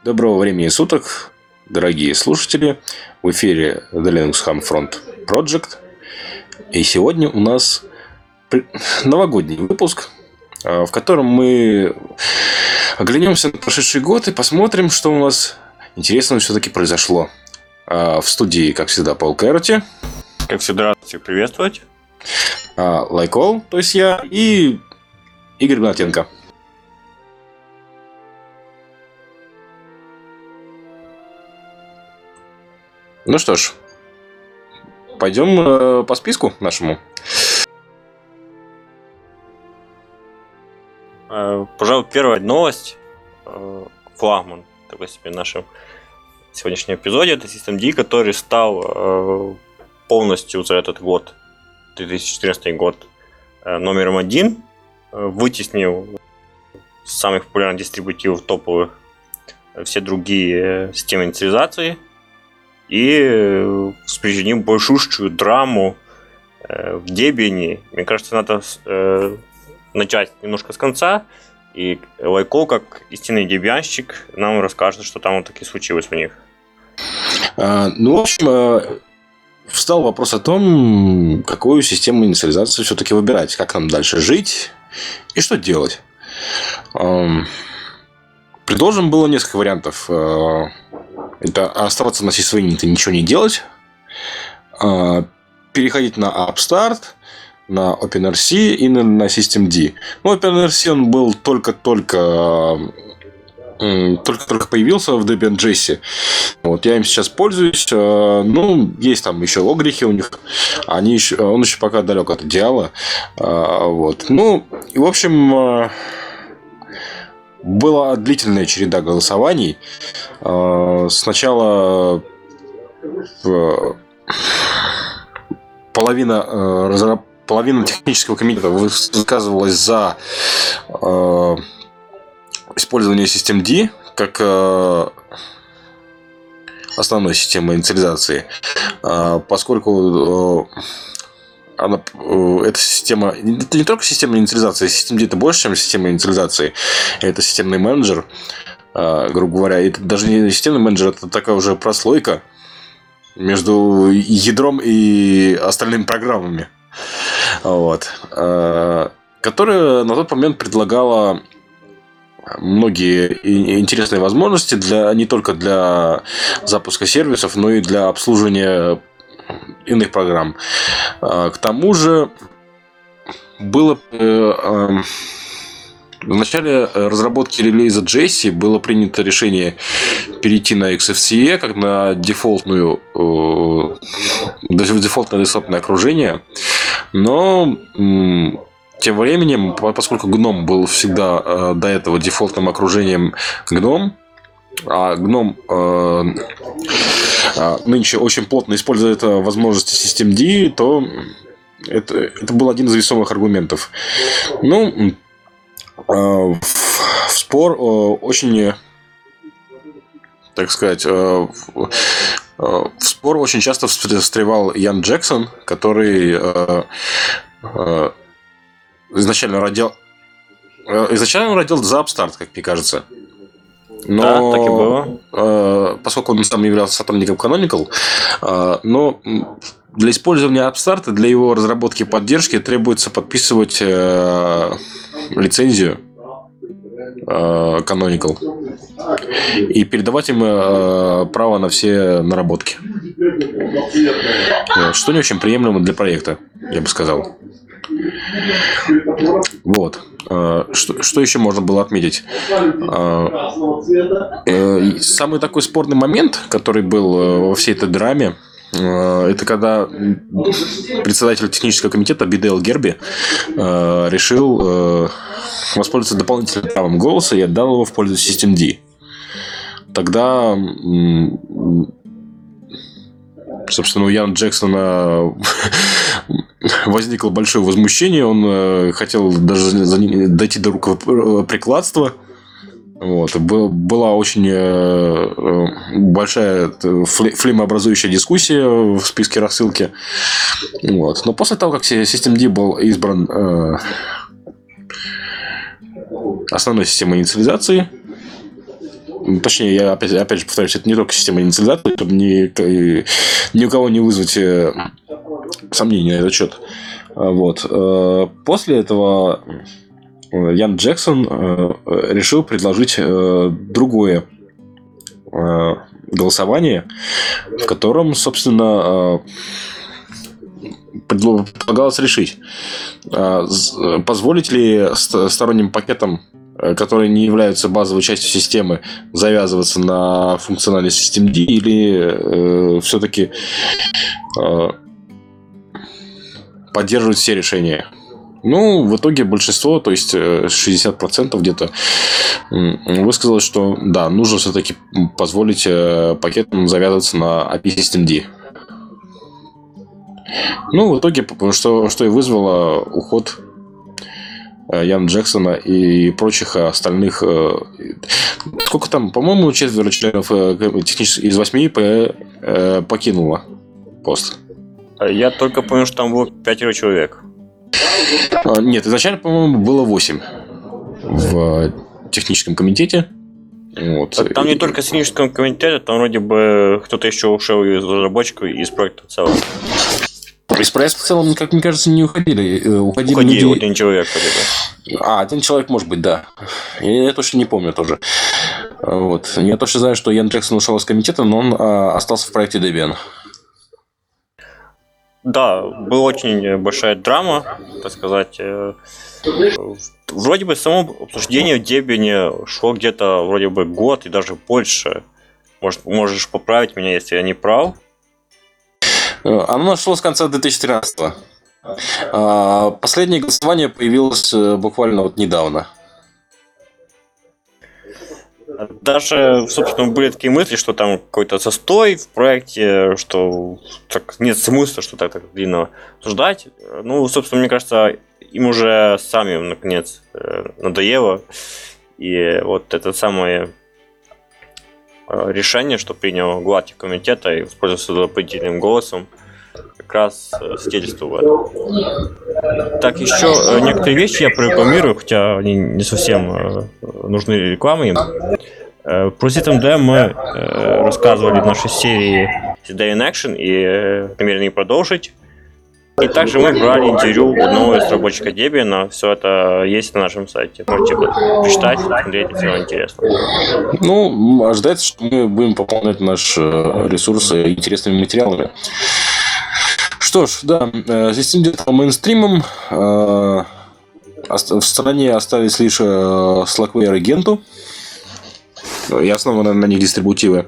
Доброго времени суток, дорогие слушатели. В эфире The Linux Ham Front Project. И сегодня у нас новогодний выпуск, в котором мы оглянемся на прошедший год и посмотрим, что у нас интересного все-таки произошло. В студии, как всегда, Пол Кэроти. Как всегда, рад всех приветствовать. Лайкол, то есть я, и Игорь Гнатенко. Ну что ж, пойдем по списку нашему. Пожалуй, первая новость, флагман такой себе в нашем сегодняшнем эпизоде, это Systemd, который стал полностью за этот год, 2014 год, номером один, вытеснил самых популярных дистрибутивов топовых все другие системы инициализации и спричинил большущую драму в Debian. Мне кажется, надо начать немножко с конца, и Лайкол, как истинный дебианщик, нам расскажет, что там вот таки случилось у них. В общем, встал вопрос о том, какую систему инициализации все-таки выбирать, как нам дальше жить и что делать. Предложено было несколько вариантов. Это оставаться на SysWin и ничего не делать, переходить на Upstart, на OpenRC и на Systemd. Ну, OpenRC он был только появился в Debian.js. Вот, я им сейчас пользуюсь. Ну, есть там еще огрехи у них. Он еще пока далек от идеала. Вот. Ну, и в общем, была длительная череда голосований. Сначала половина технического комитета высказывалась за использование Systemd как основной системы инициализации, поскольку эта система, это не только система инициализации, Systemd это больше, чем система инициализации, это системный менеджер, грубо говоря, это даже не системный менеджер, это такая уже прослойка между ядром и остальными программами, вот, которая на тот момент предлагала многие интересные возможности не только для запуска сервисов, но и для обслуживания иных программ. К тому же было в начале разработки релиза Jessie было принято решение перейти на XFCE как на дефолтное десктопное окружение, но тем временем, поскольку GNOME был всегда до этого дефолтным окружением GNOME, а GNOME нынче очень плотно использует возможности Systemd, то это был один из весомых аргументов. Ну, в спор очень, так сказать, в спор очень часто встревал Ян Джексон, который изначально он родил за Upstart, как мне кажется. Но, да, так и было. Поскольку он сам являлся сотрудником Canonical, но для использования Upstart, для его разработки и поддержки требуется подписывать лицензию Canonical и передавать им право на все наработки. Что не очень приемлемо для проекта, я бы сказал. Вот. Что еще можно было отметить? Самый такой спорный момент, который был во всей этой драме, это когда председатель технического комитета Бидейл Герби решил воспользоваться дополнительным правом голоса и отдал его в пользу Systemd. Тогда, собственно, у Яна Джексона возникло большое возмущение. Он хотел даже дойти до рукоприкладства. Вот. Была очень большая флеймообразующая дискуссия в списке рассылки. Вот. Но после того, как Systemd был избран основной системой инициализации, точнее, я опять же повторюсь, это не только система инициализации, чтобы ни у кого не вызвать сомнения на этот счет. Вот. После этого Ян Джексон решил предложить другое голосование, в котором, собственно, предлагалось решить, позволить ли сторонним пакетам, которые не являются базовой частью системы, завязываться на функциональность системы D, или все-таки поддерживать все решения. Ну, в итоге большинство, то есть 60% где-то, высказалось, что да, нужно все-таки позволить пакетам завязываться на API System D. Ну, в итоге, что и вызвало уход Яна Джексона и прочих остальных. Сколько там, по-моему, четверо членов из 8 покинуло пост. Я только понял, что там было 5 человек. Нет, изначально, по-моему, было 8 в техническом комитете. Вот. Там не только техническом комитете, там вроде бы кто-то еще ушел из разработчиков и из проекта в целом. Из проекта в целом, как мне кажется, не уходили. Уходил один человек. Один человек, может быть, да. Я точно не помню тоже. Вот. Я точно знаю, что Ян Джексон ушел из комитета, но он остался в проекте Debian. Да, была очень большая драма, так сказать. Вроде бы само обсуждение в Debian шло где-то вроде бы год и даже больше. Можешь поправить меня, если я не прав. Оно нашло с конца 2013-го. Последнее голосование появилось буквально вот недавно. Даже, собственно, были такие мысли, что там какой-то застой в проекте, что так нет смысла, что так длинно обсуждать. Ну, собственно, мне кажется, им уже сами, наконец, надоело. И вот это самое решение, что принял глава комитета и воспользовался дополнительным голосом, как раз свидетельствует. Так, еще некоторые вещи я прорекламирую, хотя они не совсем нужны рекламой. Про SystemD мы рассказывали в нашей серии Day in Action и намерены продолжить. И также мы брали интервью у одного из разработчиков Debian. Все это есть на нашем сайте. Можете почитать, посмотреть, все интересно. Ну, ожидается, что мы будем пополнять наш ресурс интересными материалами. Что ж, да, система стала мейнстримом. В стране остались лишь Slackware и Gentoo. И основаны на них дистрибутивы.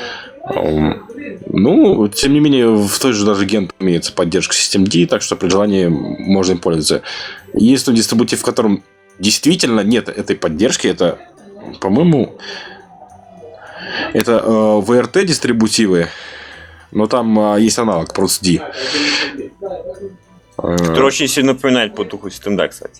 Ну, тем не менее, в той же даже Gentoo имеется поддержка Systemd, так что при желании можно им пользоваться. Единственный дистрибутив, в котором действительно нет этой поддержки, это, по-моему, это VRT дистрибутивы, но там есть аналог ProSD. Который очень сильно напоминает по духу Systemd, кстати.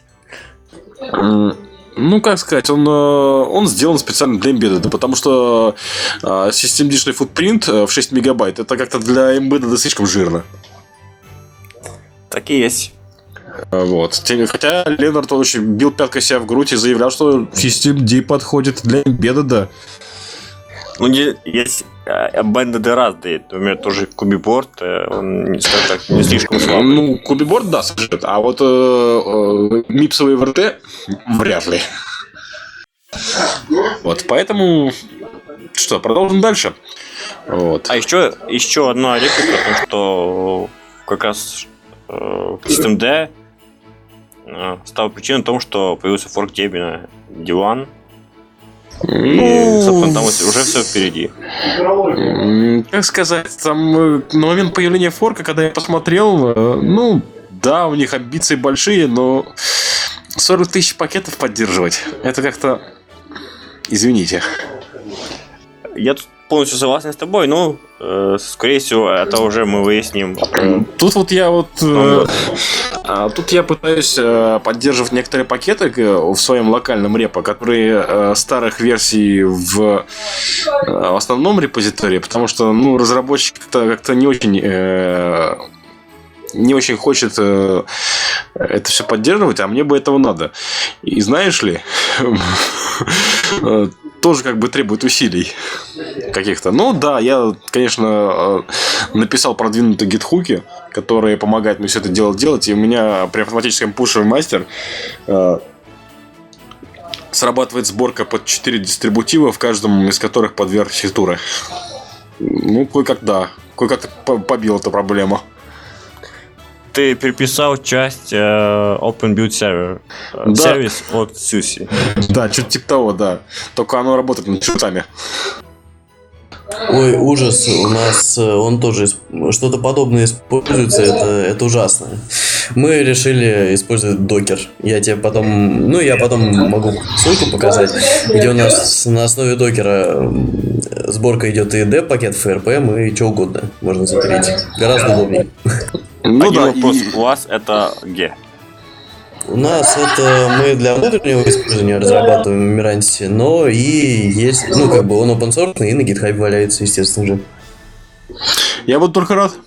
Ну, как сказать, он сделан специально для Embedded, потому что системдишный футпринт в 6 мегабайт это как-то для Embedded слишком жирно. Так и есть. Вот. Хотя Ленард очень бил пяткой себя в грудь и заявлял, что Systemd подходит для Embedded. Ну, есть Embedded разные. Например, тоже Кубиборд, он, скажем так, не слишком слабый. Ну, Кубиборд, да, сожжет. А вот мипсовые ВРТ вряд ли. Вот, поэтому... Что, продолжим дальше? Вот. А еще одна реплика, потому что как раз Systemd стала причиной того, что появился форк Debian D1. И, собственно, там уже все впереди. Как сказать, там на момент появления форка, когда я посмотрел, ну, да, у них амбиции большие, но 40 тысяч пакетов поддерживать, это как-то... Извините. Я тут полностью согласен с тобой, но, скорее всего, это уже мы выясним. Тут вот я тут я пытаюсь поддерживать некоторые пакеты в своем локальном репо, которые старых версий в основном репозитории, потому что, ну, разработчик как-то не очень хочет это все поддерживать, а мне бы этого надо. И знаешь ли, тоже как бы требует усилий каких-то. Ну да, я, конечно, написал продвинутые гитхуки, которые помогают мне все это дело делать. И у меня при автоматическом пуше в мастер срабатывает сборка под 4 дистрибутива, в каждом из которых по 2 архитектуры. Ну, кое-как да. Кое-как побил эту проблему. Ты переписал часть Open Build Server. Да. Сервис от SUSE. Да, что-то типа того, да. Только оно работает над шутами. Ой, ужас, у нас он тоже что-то подобное используется, это ужасно. Мы решили использовать докер. Я потом могу ссылку показать, где у нас на основе докера сборка идет и деп-пакет, FRPM и что угодно можно затереть. Гораздо удобнее. Ну Один да, вопрос. У вас это G. У нас это мы для внутреннего использования разрабатываем в Миранте, но и есть, он open source и на GitHub валяется, естественно же. я буду только рад.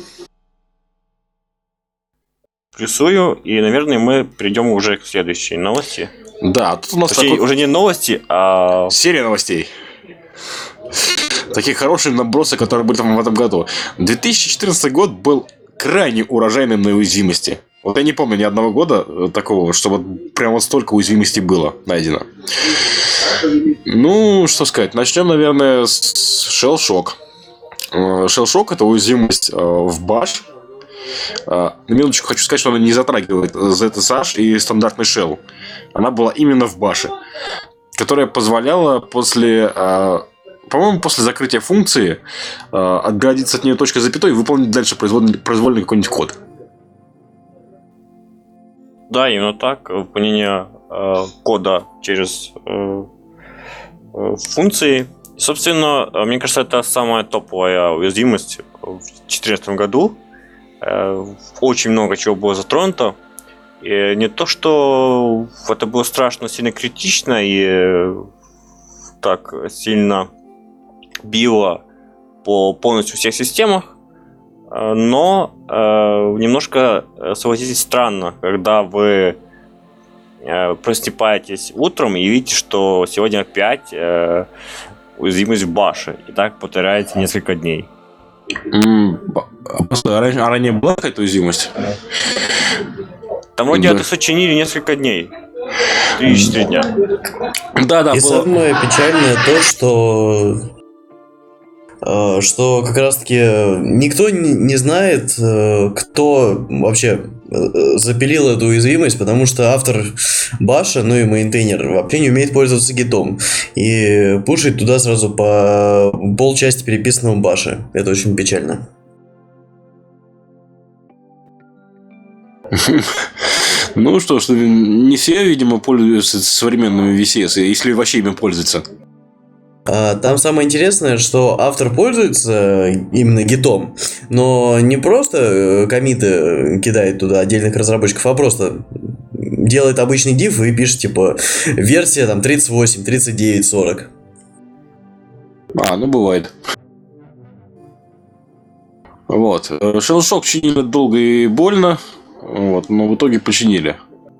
Плюсую, и, наверное, мы перейдем уже к следующей новости. Да, тут у нас Точнее, такой... уже не новости, а... серия новостей. Такие хорошие набросы, которые были там в этом году. 2014 год был крайне урожайным на уязвимости. Вот я не помню ни одного года такого, чтобы прям вот столько уязвимостей было найдено. Ну, что сказать. Начнем, наверное, с Shell Shock. Shell Shock — это уязвимость в Bash. На минуточку хочу сказать, что она не затрагивает ZSH и стандартный Shell. Она была именно в Bash, которая позволяла после закрытия функции отгородиться от нее точкой запятой и выполнить дальше произвольный какой-нибудь код. Да, именно так. Выполнение кода через функции. Собственно, мне кажется, это самая топовая уязвимость в 2014 году. Очень много чего было затронуто. И не то, что это было страшно, сильно критично и так сильно било по полностью всех системах, но немножко, согласитесь, странно, когда вы просыпаетесь утром и видите, что сегодня опять уязвимость в баше, и так повторяется несколько дней. А ранее была какая-то уязвимость? Там вроде это сочинили несколько дней. 3-4 дня. Да, И было. самое печальное то, что как раз-таки никто не знает, кто вообще запилил эту уязвимость, потому что автор баша, ну и мейнтейнер, вообще не умеет пользоваться гитом. И пушит туда сразу по полчасти переписанного баша. Это очень печально. Ну что ж, не все, видимо, пользуются современными VCS, если вообще ими пользуются. Там самое интересное, что автор пользуется именно гитом, но не просто коммиты кидает туда отдельных разработчиков, а просто делает обычный div и пишет типа версия там 38, 39, 40. Ну бывает. Вот. Shell Shock чинили долго и больно, вот, но в итоге починили.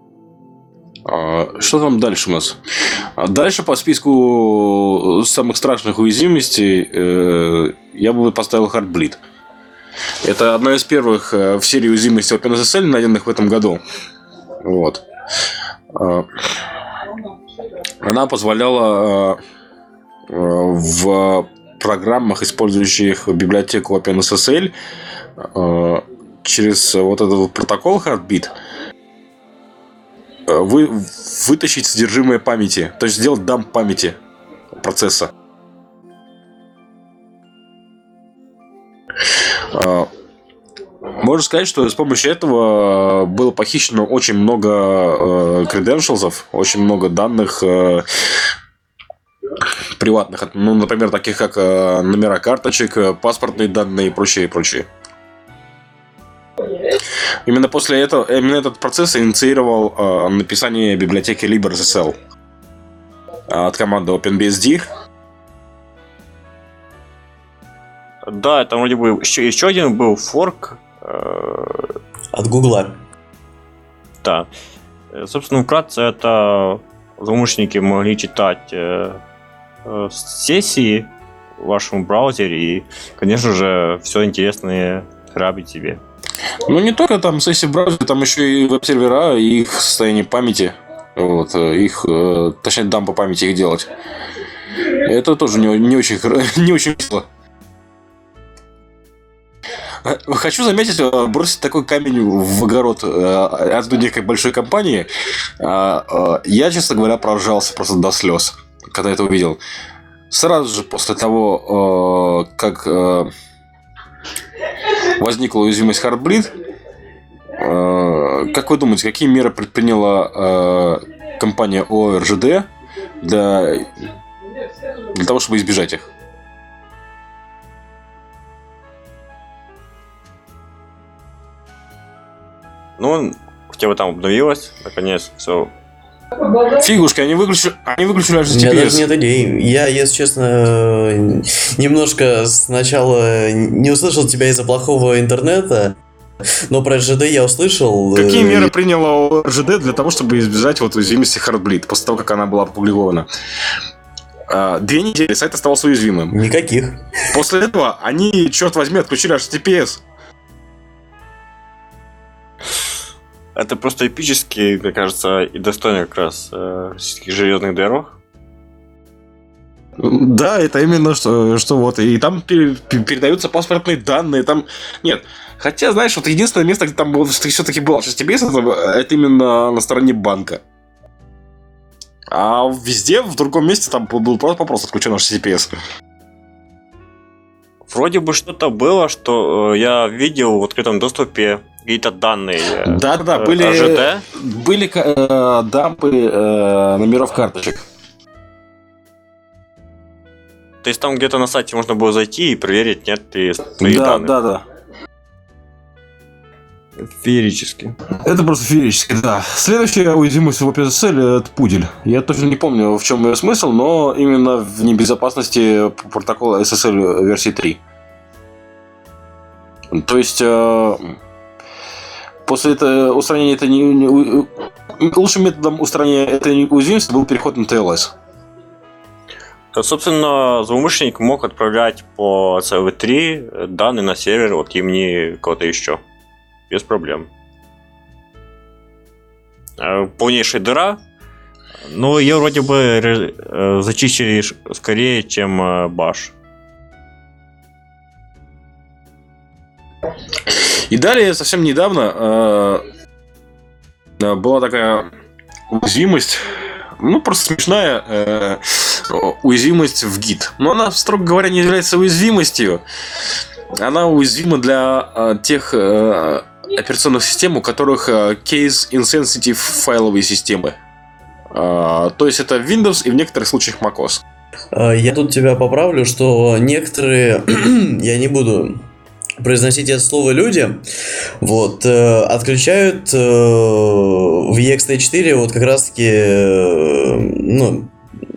Что там дальше у нас? Дальше по списку самых страшных уязвимостей я бы поставил Heartbleed. Это одна из первых в серии уязвимостей OpenSSL, найденных в этом году. Вот. Она позволяла в программах, использующих библиотеку OpenSSL, через вот этот протокол Heartbeat вытащить содержимое памяти, то есть сделать дамп памяти процесса. Можно сказать, что с помощью этого было похищено очень много credentials'ов, очень много данных приватных, ну, например, таких как номера карточек, паспортные данные и прочее, и прочее. Именно после этого, именно этот процесс инициировал написание библиотеки LibreSSL от команды OpenBSD. Да, там вроде бы еще один был форк. От Гугла. Да. Собственно, вкратце, это злоумышленники могли читать сессии в вашем браузере и, конечно же, все интересное грабить себе. Ну, не только там сессии в браузере, там еще и веб-сервера, и их состояние памяти. Вот, их, точнее, дампа памяти их делать. Это тоже не очень весело. Хочу заметить, бросить такой камень в огород одной некой большой компании. Я, честно говоря, проржался просто до слез, когда это увидел. Сразу же после того, как возникла уязвимость Heartbleed, как вы думаете, какие меры предприняла компания ОРЖД для того, чтобы избежать их? Ну, хотя бы там обновилось, наконец, все. Фигушки, они выключили У HTTPS. меня даже нет идей. Я, если честно, немножко сначала не услышал тебя из-за плохого интернета, но про РЖД я услышал. Какие меры приняла ОРЖД для того, чтобы избежать вот уязвимости Heartbleed после того, как она была опубликована? 2 недели сайт оставался уязвимым. Никаких. После этого они, черт возьми, отключили HTTPS. Это просто эпически, мне кажется, и достойно как раз железных дорог. Да, это именно что вот. И там передаются паспортные данные. Там нет. Хотя, знаешь, вот единственное место, где там было, все-таки было HTTPS, это именно на стороне банка. А везде, в другом месте, там был просто отключен HTTPS. Вроде бы что-то было, что я видел в открытом доступе какие-то данные. Да, были РЖД. Были дампы номеров карточек. То есть там где-то на сайте можно было зайти и проверить, нет ли своих данных. Да. Феерически. Это просто феерически, да. Следующая уязвимость в OpenSSL — это пудель. Я точно не помню, в чем ее смысл, но именно в небезопасности протокола SSL версии 3. То есть, после этого устранения лучшим методом устранения этой уязвимости был переход на TLS. Собственно, злоумышленник мог отправлять по CV3 данные на сервер от имени кого-то еще. Без проблем. Полнейшая дыра. Но ее вроде бы зачистили скорее, чем баш. И далее, совсем недавно, была такая уязвимость, ну, просто смешная уязвимость в Git. Но она, строго говоря, не является уязвимостью. Она уязвима для тех операционных систем, у которых case-insensitive файловые системы. То есть это Windows и в некоторых случаях macOS. Я тут тебя поправлю, что некоторые, я не буду произносить это слово, люди, вот, отключают в ext4 вот как раз-таки, ну,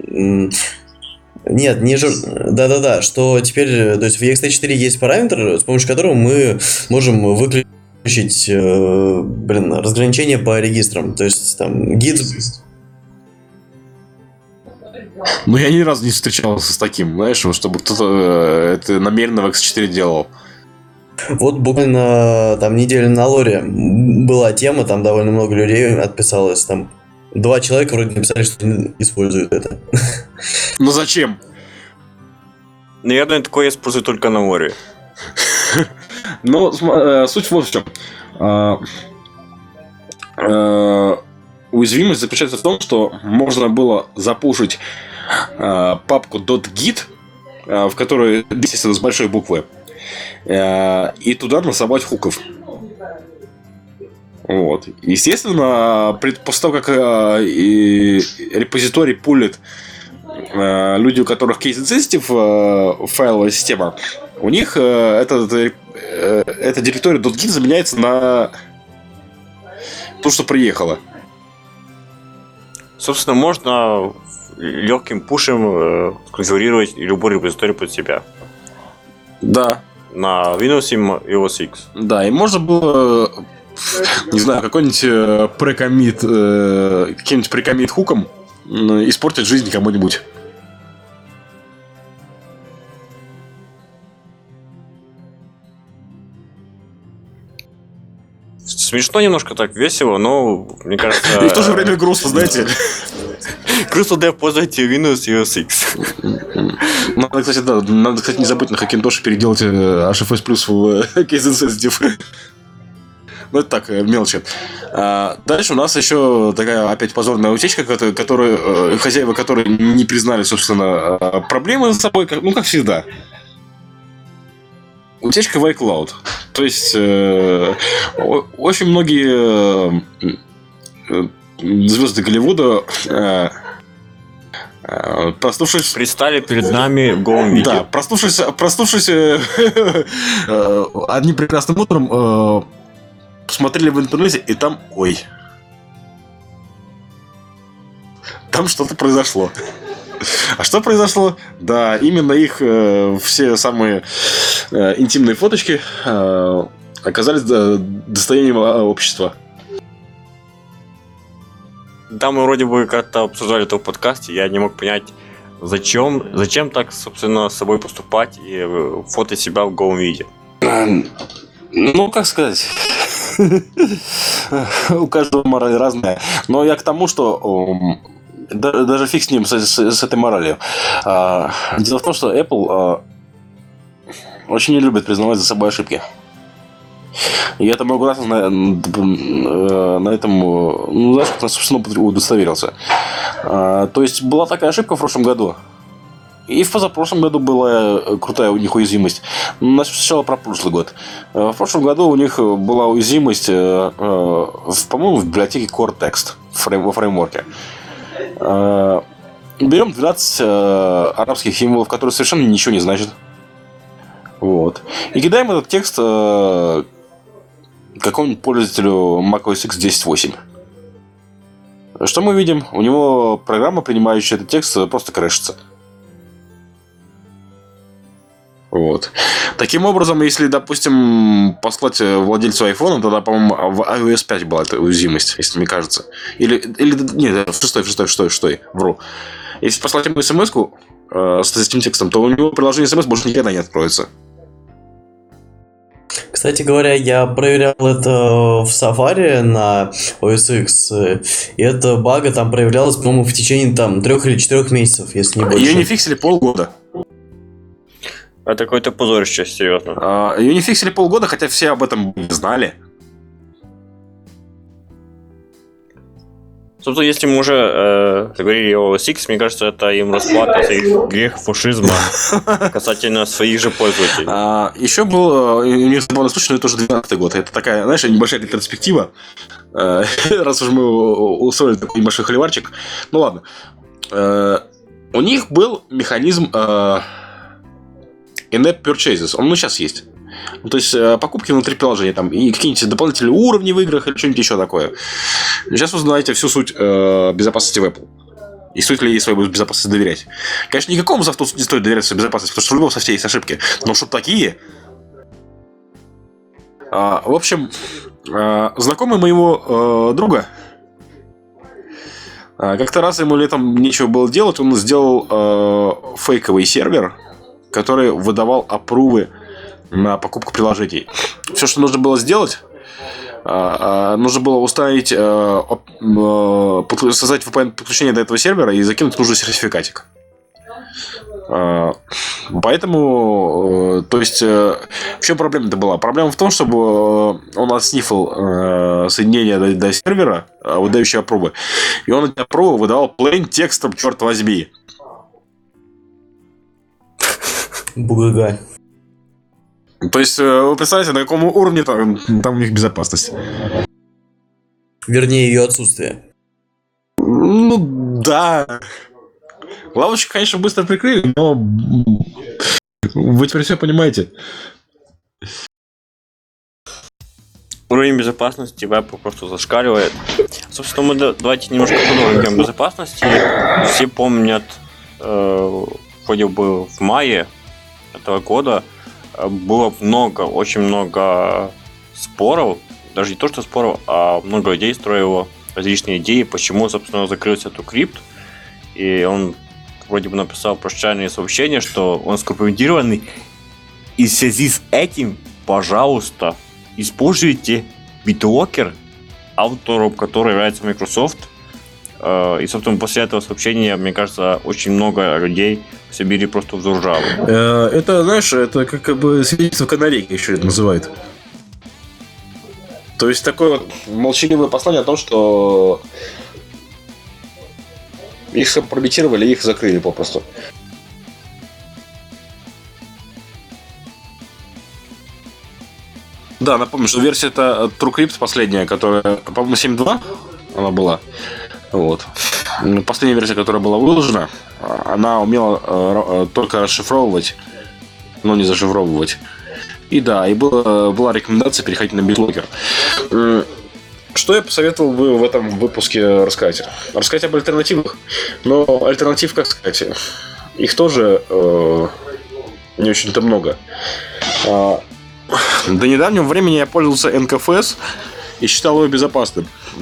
нет, не да-да-да, что теперь, то есть в ext4 есть параметр, с помощью которого мы можем выключить, разграничение по регистрам, то есть там git. Ну, я ни разу не встречался с таким, знаешь, чтобы кто-то это намеренно в X4 делал. Вот буквально там неделю на лоре была тема, там довольно много людей отписалось, там 2 человека вроде написали, что не используют это. Ну зачем? Наверное, такое используют только на море. Ну, суть вот в чем. Уязвимость заключается в том, что можно было запушить папку .git, в которой, естественно, с большой буквы, и туда насобать хуков. Вот. Естественно, после того, как репозиторий пулит люди, у которых case-insensitive файловая система, у них эта директория .git заменяется на то, что приехало. Собственно, можно легким пушем конфигурировать любой репозиторий под себя. Да. На Windows и OS X. Да, и можно было, не знаю, какой-нибудь каким-нибудь прекоммит хуком испортить жизнь кому-нибудь. смешно немножко так, весело, но, мне кажется... И в то же время грустно, знаете. Грустно для пользователей Windows и OS X. Надо, кстати, да, не забыть на Hackintosh переделать HFS Plus в Case Insensitive. Ну, это так, мелочи. Дальше у нас еще такая опять позорная утечка, хозяева которой не признали, собственно, проблемы с собой, как всегда. Утечка в iCloud. То есть, очень многие звезды Голливуда, проснувшись... Предстали перед нами в голом виде. Да, проснувшись одним прекрасным утром, посмотрели в интернете, и там, там что-то произошло. А что произошло? Да, именно их все самые интимные фоточки оказались достоянием общества. Да, мы вроде бы как-то обсуждали это в подкасте, я не мог понять, зачем так, собственно, с собой поступать и фотать себя в голом виде. Ну, как сказать... У каждого мораль разная. Но я к тому, что даже фиг с ним, с этой моралью. Дело в том, что Apple очень не любит признавать за собой ошибки. Я это много раз на этом, знаешь, как на собственном опыте удостоверился. То есть была такая ошибка в прошлом году. И в позапрошлом году была крутая у них уязвимость. Сначала про прошлый год. В прошлом году у них была уязвимость, по-моему, в библиотеке Cortext во фреймворке. Берем 12 арабских символов, которые совершенно ничего не значат. Вот. И кидаем этот текст какому-нибудь пользователю macOS X 10.8. Что мы видим? У него программа, принимающая этот текст, просто крэшится. Вот. Таким образом, если, допустим, послать владельцу айфона, тогда, по-моему, в iOS 5 была эта уязвимость, если мне кажется. Или нет, в 6, вру. Если послать ему смс-ку с этим текстом, то у него приложение смс больше никогда не откроется. Кстати говоря, я проверял это в Safari на OS X, и эта бага там проявлялась, по-моему, в течение 3 или 4 месяцев, если не больше. Ее не фиксили полгода. Это какое-то позорище, серьезно. Ее не фиксили полгода, хотя все об этом знали. Собственно, если мы уже говорили о OS X, мне кажется, это им расплата за их грех фашизма касательно своих же пользователей. Еще был у них забавный случай, но это уже 12-й год. Это такая, знаешь, небольшая ретроспектива. Раз уж мы устроили такой небольшой холиварчик. Ну ладно. У них был механизм in-app purchases. Он сейчас есть. То есть покупки внутри приложения, там, и какие-нибудь дополнительные уровни в играх или что-нибудь еще такое. Сейчас вы знаете всю суть безопасности в Apple. И стоит ли ей своей безопасности доверять. Конечно, никакому софту не стоит доверять своей безопасности, потому что в любом софте есть ошибки. Но что такие? В общем, знакомый моего друга, как-то раз ему летом нечего было делать, он сделал фейковый сервер, который выдавал апрувы на покупку приложений. Все, что нужно было сделать, нужно было установить, создать VPN-подключение до этого сервера и закинуть нужный сертификатик. Поэтому, то есть, в чем проблема-то была? Проблема в том, чтобы он отснифал соединение до сервера, выдающие апрувы, и он эти апрувы выдавал plain текстом, черт возьми. Бугага. То есть, вы представляете, на каком уровне там у них безопасность? Вернее, ее отсутствие. Ну, да. Лавочку, конечно, быстро прикрыли, но вы теперь все понимаете. Уровень безопасности в Apple просто зашкаливает. Собственно, мы давайте немножко подумаем о безопасности. Все помнят, вроде бы в мае этого года было очень много споров, даже не то, что споров, а много людей строило различные идеи, почему, собственно, закрылся TrueCrypt, и он вроде бы написал прощальное сообщение, что он скомпрометированный, и в связи с этим, пожалуйста, используйте BitLocker, автором которого является Microsoft. И, собственно, после этого сообщения, мне кажется, очень много людей в Сибири просто взоржало. Это, знаешь, это как бы свидетельство канарейки еще это называют. То есть такое вот молчаливое послание о том, что их скомпрометировали, их закрыли попросту. Да, напомню, что версия это TrueCrypt последняя, которая, по-моему, 7.2 она была. Вот. Последняя версия, которая была выложена, она умела только расшифровывать, но не зашифровывать. И да, и была рекомендация переходить на BitLocker. Что я посоветовал бы в этом выпуске рассказать? Рассказать об альтернативах. Но альтернатив, как сказать, их тоже не очень-то много. До недавнего времени я пользовался NKFS и считал его безопасным.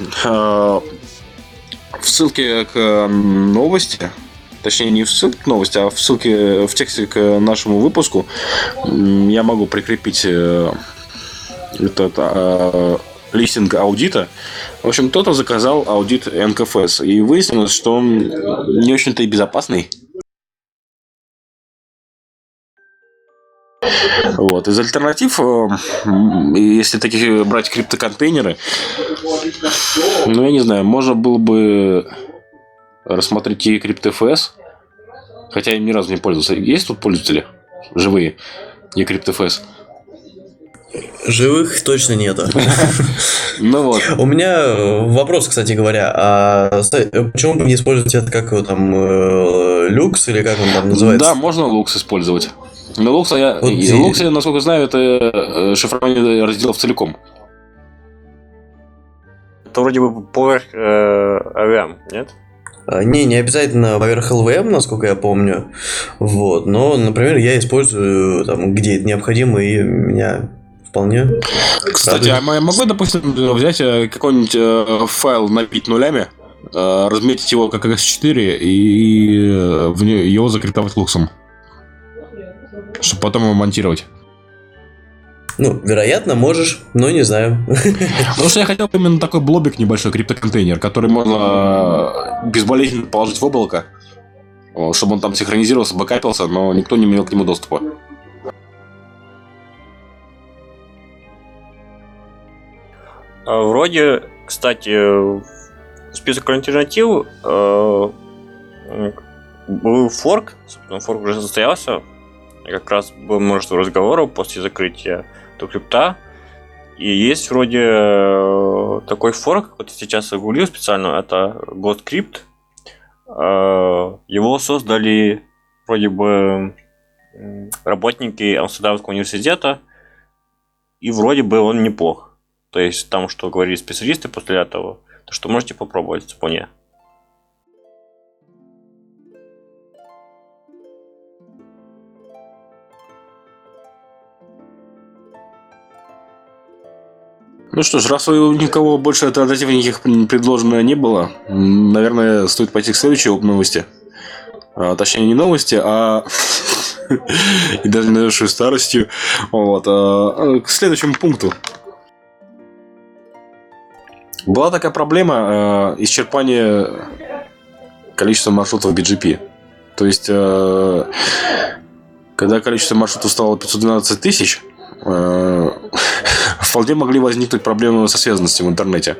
В ссылке к новости, точнее не в ссылке к новости, а в ссылке в тексте к нашему выпуску я могу прикрепить этот листинг аудита. В общем, кто-то заказал аудит NKFS, и выяснилось, что он не очень-то и безопасный. Вот. Из альтернатив, если таких брать криптоконтейнеры, ну, я не знаю, можно было бы рассмотреть и CryptFS, хотя я им ни разу не пользовался. Есть тут пользователи живые и CryptFS? Живых точно нету. Ну вот. У меня вопрос, кстати говоря, а почему бы не использовать это как его там люкс или как он там называется? Да, можно лукс использовать. Но лукс, насколько знаю, это шифрование разделов целиком. Это вроде бы поверх AVM, нет? Не обязательно поверх LVM, насколько я помню. Вот. Но, например, я использую там, где это необходимо, и меня вполне. Кстати, а я могу, допустим, взять какой-нибудь файл, набить нулями, разметить его как S4 и его закриптовать луксом, чтобы потом его монтировать? Ну, вероятно, можешь, но не знаю. Потому что я хотел именно такой блобик небольшой, криптоконтейнер, который можно безболезненно положить в облако, чтобы он там синхронизировался, бэкапился, но никто не имел к нему доступа. Вроде, кстати, список альтернатив был форк, собственно, форк уже состоялся. Как раз было множество разговоров после закрытия TrueCrypt. И есть вроде такой форк, вот сейчас я гуглил специально, это GoldCrypt. Его создали вроде бы работники Амстердамского университета, и вроде бы он неплох. То есть там, что говорили специалисты после этого, то что можете попробовать вполне. Ну что ж, раз у никого больше альтернатив никаких предложено не было, наверное, стоит пойти к следующей новости. Точнее, не новости, а и даже навершую старостью. Вот. К следующему пункту. Была такая проблема исчерпания количества маршрутов BGP. То есть, когда количество маршрутов стало 512 тысяч, вполне могли возникнуть проблемы со связанностью в интернете.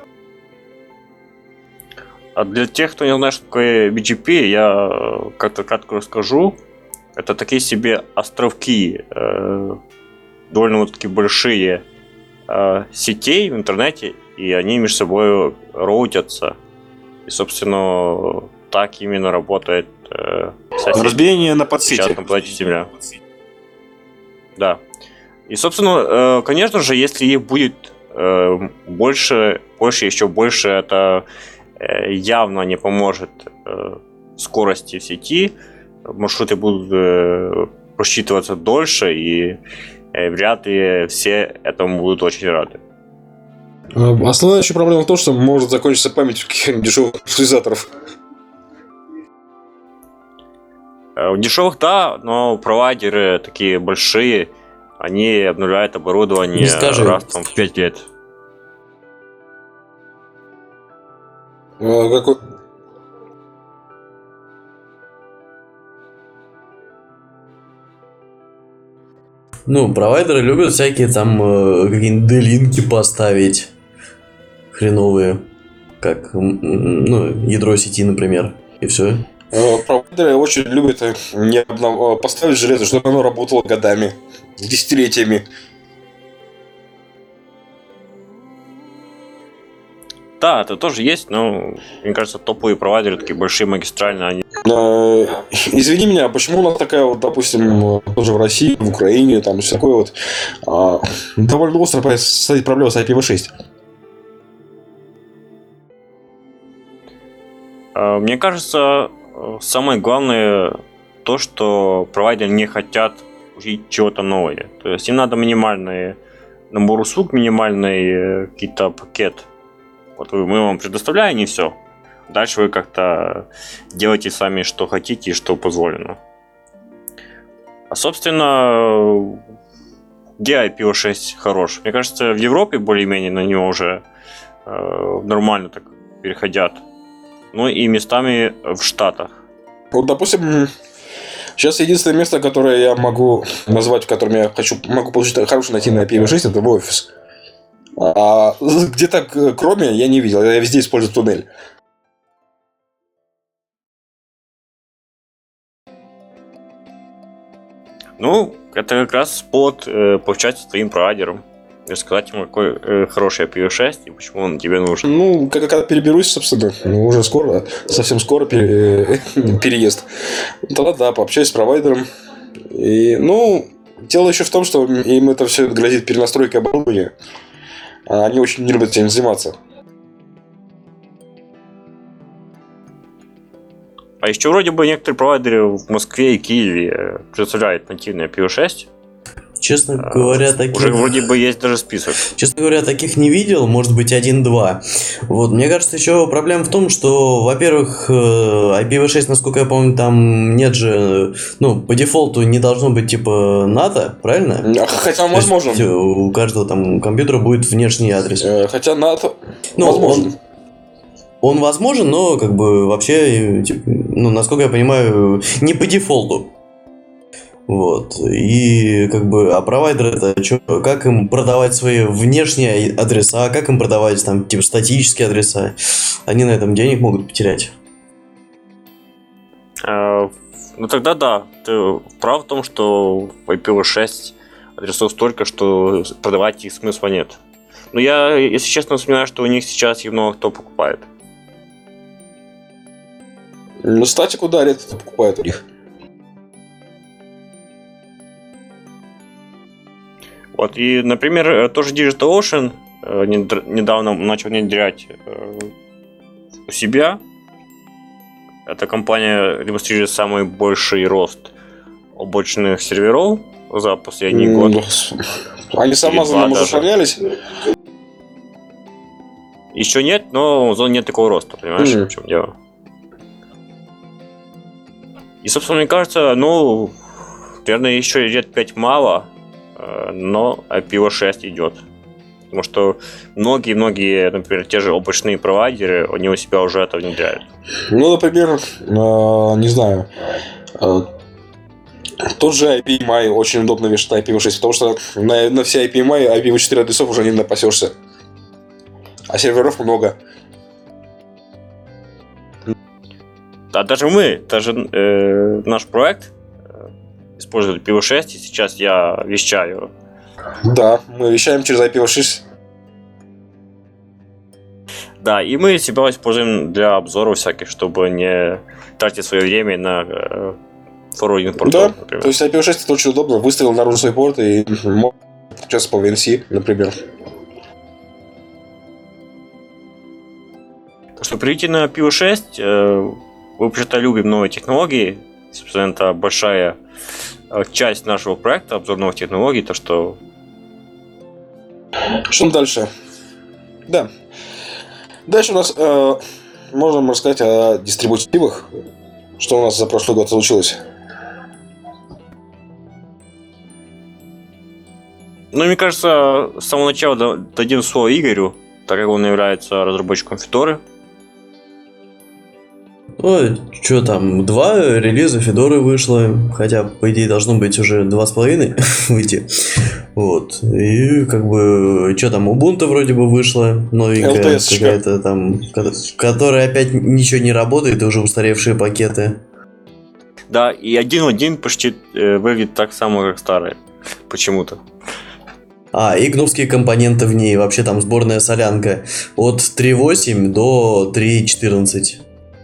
А для тех, кто не знает, что такое BGP, я как-то кратко расскажу. Это такие себе островки, довольно вот такие большие сетей в интернете, и они между собой роутятся. И, собственно, так именно работает разбиение на подсети. Сейчас на планете Земля. Да. И, собственно, конечно же, если их будет больше, еще больше, это явно не поможет скорости в сети. Маршруты будут просчитываться дольше, и вряд ли все этому будут очень рады. Основная еще проблема в том, что может закончиться память у каких-нибудь дешевых маршрутизаторов. Дешевых, да, но провайдеры такие большие, они обновляют оборудование раз там, в 5 лет. Какой... Ну, провайдеры любят всякие там какие-нибудь делинки поставить хреновые, как ну, ядро сети, например, и все. Провайдеры очень любят поставить железо, чтобы оно работало годами, десятилетиями. Да, это тоже есть, но мне кажется, топовые провайдеры, такие большие магистральные, они... Извини меня, а почему у нас такая вот, допустим, тоже в России, в Украине, там все такое вот довольно остро стоит проблема с IPv6? Мне кажется, самое главное то, что провайдеры не хотят учить чего-то новое. То есть им надо минимальный набор услуг, минимальный какой-то пакет. Вот мы вам предоставляем, и все. Дальше вы как-то делаете сами, что хотите и что позволено. А, собственно, где IPv6 хорош? Мне кажется, в Европе более-менее на него уже нормально так переходят. Ну и местами в Штатах. Вот, допустим, сейчас единственное место, которое я могу назвать, в котором я могу получить хороший нативный IPv6, это в офис. А где-то кроме я не видел. Я везде использую туннель. Ну, это как раз повод пообщаться с твоим провайдером. Рассказать ему, какой хороший IPv6 и почему он тебе нужен. Ну, когда переберусь, собственно, уже скоро, совсем скоро переезд. Тогда да, пообщаюсь с провайдером. И, ну, дело еще в том, что им это все грозит перенастройкой оборудования. А они очень не любят этим заниматься. А еще вроде бы некоторые провайдеры в Москве и Киеве представляют нативный IPv6. Честно говоря, таких... Уже вроде бы есть даже список. Честно говоря, таких не видел, может быть, 1-2. Вот, мне кажется, еще проблема в том, что, во-первых, IPv6, насколько я помню, там нет же, ну, по дефолту не должно быть типа НАТО, правильно? Хотя, возможно. То есть, у каждого там компьютера будет внешний адрес. Хотя НАТО, Ну, возможно. Он возможен, но как бы вообще, типа, ну, насколько я понимаю, не по дефолту. Вот. И как бы, а провайдеры это что? Как им продавать свои внешние адреса, как им продавать там типа статические адреса? Они на этом денег могут потерять. Ну тогда да, ты прав в том, что в IPv6 адресов столько, что продавать их смысла нет. Но я, если честно, сомневаюсь, что у них сейчас их много кто покупает. Ну, статику, да, редко кто покупает у них. Вот, и, например, тоже DigitalOcean недавно начал внедрять у себя. Эта компания демонстрирует самый большой рост облачных серверов за последний год. Они с Amazon уже сравнялись? Еще нет, но у Amazon нет такого роста, понимаешь, в чем дело? И, собственно, мне кажется, ну, наверное, еще лет 5 мало, но IPv6 идет. Потому что многие, например, те же облачные провайдеры, они у себя уже это внедряют. Ну, например, не знаю, тот же IPMI очень удобно вешать на IPv6, потому что на все IPMI IPv4 адресов уже не напасешься. А серверов много. Да, даже наш проект использует IPv6, и сейчас я вещаю. Да, мы вещаем через IPv6. Да, и мы себя используем для обзоров всяких, чтобы не тратить свое время на форвардинг портов, Да, например. то есть IPv6 это очень удобно. Выставил наружу свой порт и сейчас по VNC, например. Так что перейти на IPv6, мы вообще-то любим новые технологии. Собственно, это большая часть нашего проекта, обзор новых технологий, то что... Что дальше? Да. Дальше у нас можем рассказать о дистрибутивах. Что у нас за прошлый год случилось? Ну, мне кажется, с самого начала дадим слово Игорю, так как он является разработчиком Федоры. Что там, 2 релиза Федоры вышло, хотя, по идее, должно быть уже 2,5 выйти. Вот. И, как бы, что там, Ubuntu вроде бы вышло, новенькая LTS-шка. какая-то там, которая опять ничего не работает, и уже устаревшие пакеты. Да, и один в один почти выглядит так само, как старый. Почему-то. И гнусские компоненты в ней, вообще там сборная солянка от 3.8 до 3.14.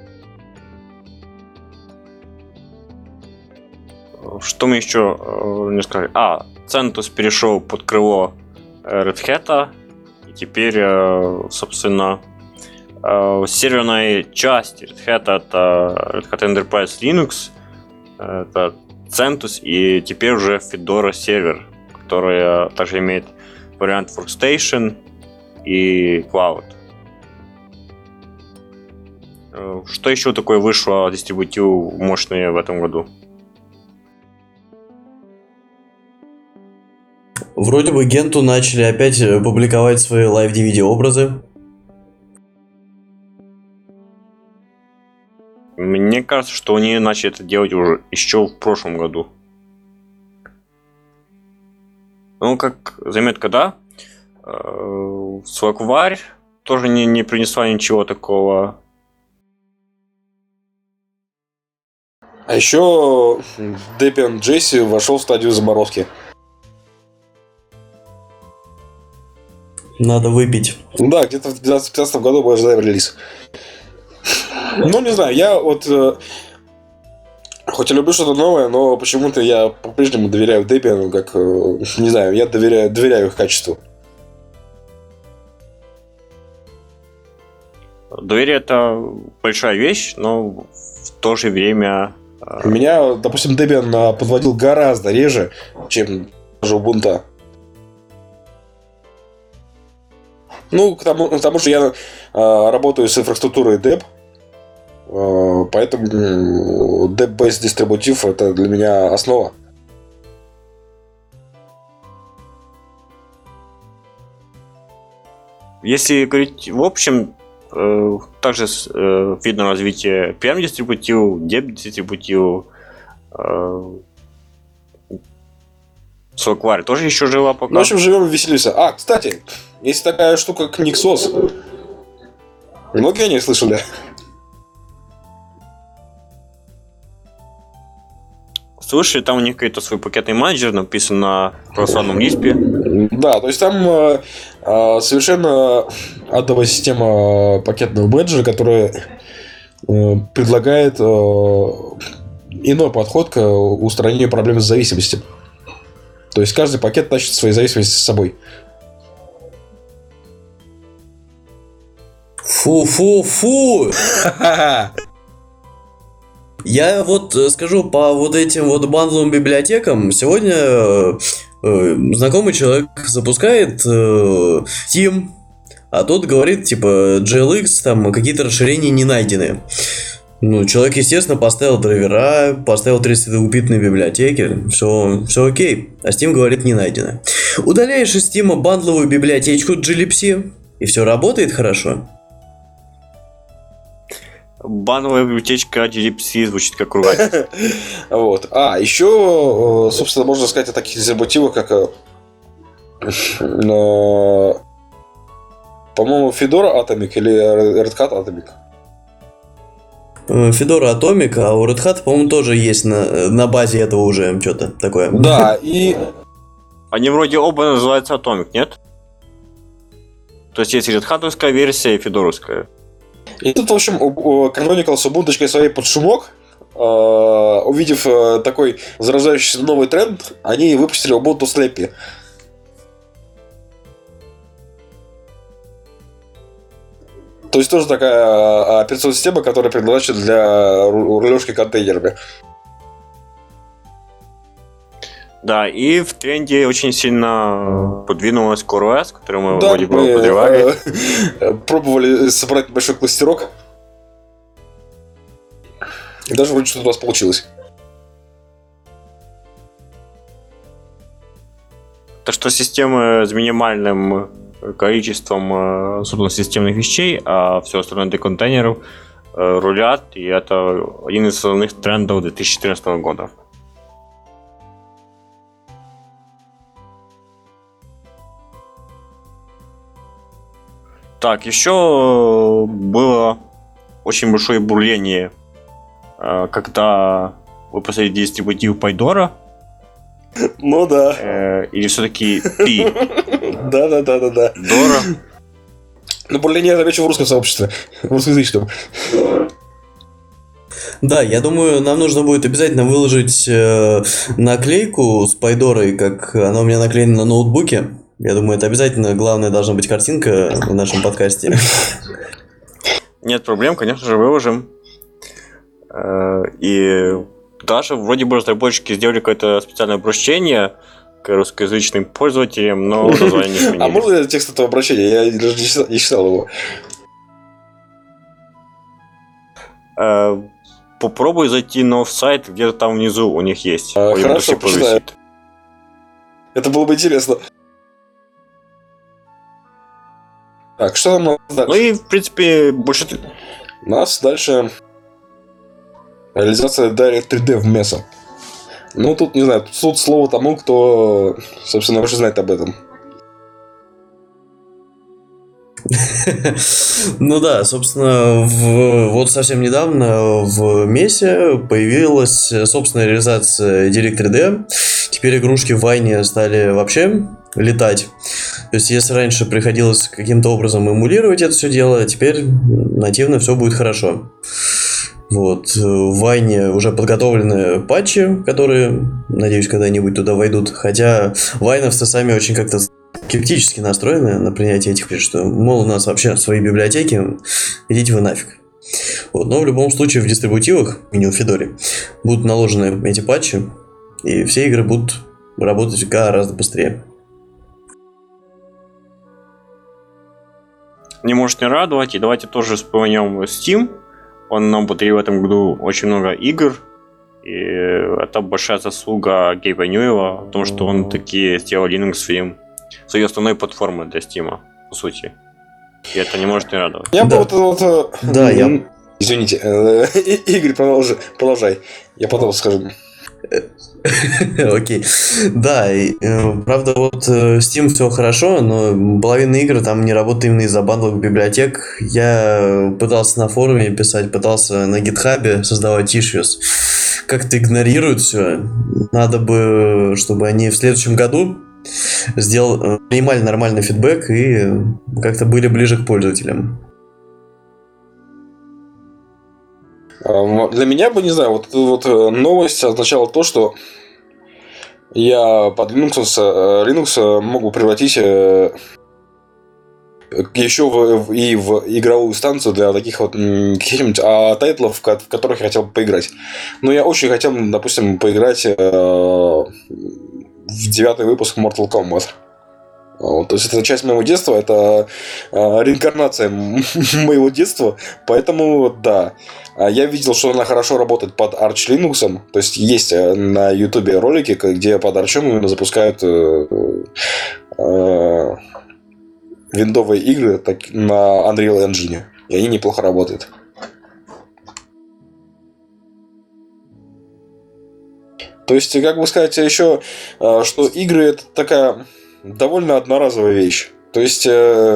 Что мы еще не сказали? CentOS перешел под крыло Red Hat, и теперь, собственно, серверной части Red Hat это Red Hat Enterprise Linux, это CentOS, и теперь уже Fedora сервер, который также имеет вариант Workstation и Cloud. Что еще такое вышло дистрибутив мощное в этом году? Вроде бы Генту начали опять публиковать свои лайв-DVD образы. Мне кажется, что они начали это делать уже еще в прошлом году. Ну, как заметка, да? Slackware тоже не принесла ничего такого. А еще Debian Jesse вошел в стадию заморозки. Надо выпить. Да, где-то в 2015 году мы ожидаем релиз. Ну, не знаю, я вот... Хоть и люблю что-то новое, но почему-то я по-прежнему доверяю Debian, как... Не знаю, я доверяю их качеству. Доверие — это большая вещь, но в то же время... Меня, допустим, Debian подводил гораздо реже, чем даже Ubuntu. Ну, к тому же я работаю с инфраструктурой Deb, поэтому Deb-based дистрибутив — это для меня основа. Если говорить в общем, также видно развитие PM-дистрибутив, Deb-дистрибутив, Slackware тоже еще жива пока. Ну, в общем, живем и веселимся. Кстати, есть такая штука, как Nixos. Многие о ней слышали? Слушай, там у них какой-то свой пакетный менеджер написан на православном Лиспе. Да, то есть там совершенно адовая система пакетного менеджера, которая предлагает иной подход к устранению проблем с зависимостью. То есть каждый пакет тащит свои зависимости с собой. Фу-фу-фу! Я вот скажу по вот этим вот бандловым библиотекам. Сегодня знакомый человек запускает Steam, а тот говорит, типа, GLX, там какие-то расширения не найдены. Ну, человек, естественно, поставил драйвера, поставил 32-битные библиотеки, все окей. А Steam говорит, не найдено. Удаляешь из Steam бандловую библиотечку glibc, и все работает хорошо. Бановая библиотечка glibc звучит как ругательство. Вот. Еще, собственно, можно сказать о таких дистрибутивах, как, по-моему, Fedora Atomic или Red Hat Atomic. Fedora Atomic, а у Red Hat, по-моему, тоже есть на базе этого уже что-то такое. Да, и... Они вроде оба называются Atomic, нет? То есть есть Red Hat-овская версия и Федоровская. И тут, в общем, Canonical с убунточкой своей под шумок, увидев такой зарождающийся новый тренд, они выпустили Ubuntu Slappy. То есть тоже такая операционная система, которая предназначена для рулежки контейнерами. Да, и в тренде очень сильно подвинулась CoreOS, которую мы вроде бы подривали. Пробовали собрать большой кластерок. И даже вроде что-то у нас получилось. То, что системы с минимальным количеством собственно, системных вещей, а все остальное для контейнеров, рулят, и это один из основных трендов 2014 года. Так, еще было очень большое бурление, когда выпустили дистрибутив Пайдора. Ну да. Или все-таки Пи. Да. Дора. Ну, бурление я замечу в русском сообществе. В русскоязычном. Да, я думаю, нам нужно будет обязательно выложить наклейку с Пайдорой, как она у меня наклеена на ноутбуке. Я думаю, это обязательно главная должна быть картинка в нашем подкасте. Нет проблем, конечно же, выложим. И даже вроде бы разработчики сделали какое-то специальное обращение к русскоязычным пользователям, но название не сменили. А можно текст этого обращения? Я даже не читал его. Попробуй зайти на сайт, где-то там внизу у них есть. Хорошо, почитаю. Это было бы интересно. Так, что нам дальше? Ну и, в принципе, больше... У нас дальше реализация Direct 3D в Mesa. Ну, тут, не знаю, тут слово тому, кто, собственно, больше знает об этом. Ну да, собственно, вот совсем недавно в Месе появилась собственная реализация Direct 3D. Теперь игрушки в Вайне стали вообще летать. То есть, если раньше приходилось каким-то образом эмулировать это все дело, теперь нативно все будет хорошо. Вот. В Вайне уже подготовлены патчи, которые, надеюсь, когда-нибудь туда войдут. Хотя вайновцы сами очень как-то скептически настроены на принятие этих фич, что, мол, у нас вообще свои библиотеки, идите вы нафиг. Вот. Но в любом случае в дистрибутивах, мини у Федоре, будут наложены эти патчи, и все игры будут работать гораздо быстрее. Не может не радовать, и давайте тоже вспомним Steam. Он нам подарил в этом году очень много игр, и это большая заслуга Гейба Ньюэлла, потому что он такие сделал Linux своей основной платформой для Steam, по сути. И это не может не радовать. Я Да. бы вот... Да, я... Извините, Игорь, продолжай. Я потом скажу. Окей. Да, правда, вот Steam все хорошо, но половина игр там не работает именно из-за бандловых библиотек. Я пытался на форуме писать, пытался на гитхабе создавать issues. Как-то игнорируют все. Надо бы, чтобы они в следующем году сделали минимально нормальный фидбэк и как-то были ближе к пользователям. Для меня бы, не знаю, вот эта вот новость означала то, что я под Linux могу превратить еще в игровую станцию для таких вот каких-нибудь тайтлов, в которых я хотел бы поиграть. Но я очень хотел, допустим, поиграть в 9-й выпуск Mortal Kombat. Вот, то есть это часть моего детства, это реинкарнация моего детства, поэтому да. Я видел, что она хорошо работает под Arch Linux, то есть на YouTube ролики, где под Arch именно запускают виндовые игры на Unreal Engine, и они неплохо работают. То есть, как бы сказать еще, что игры это такая довольно одноразовая вещь. То есть,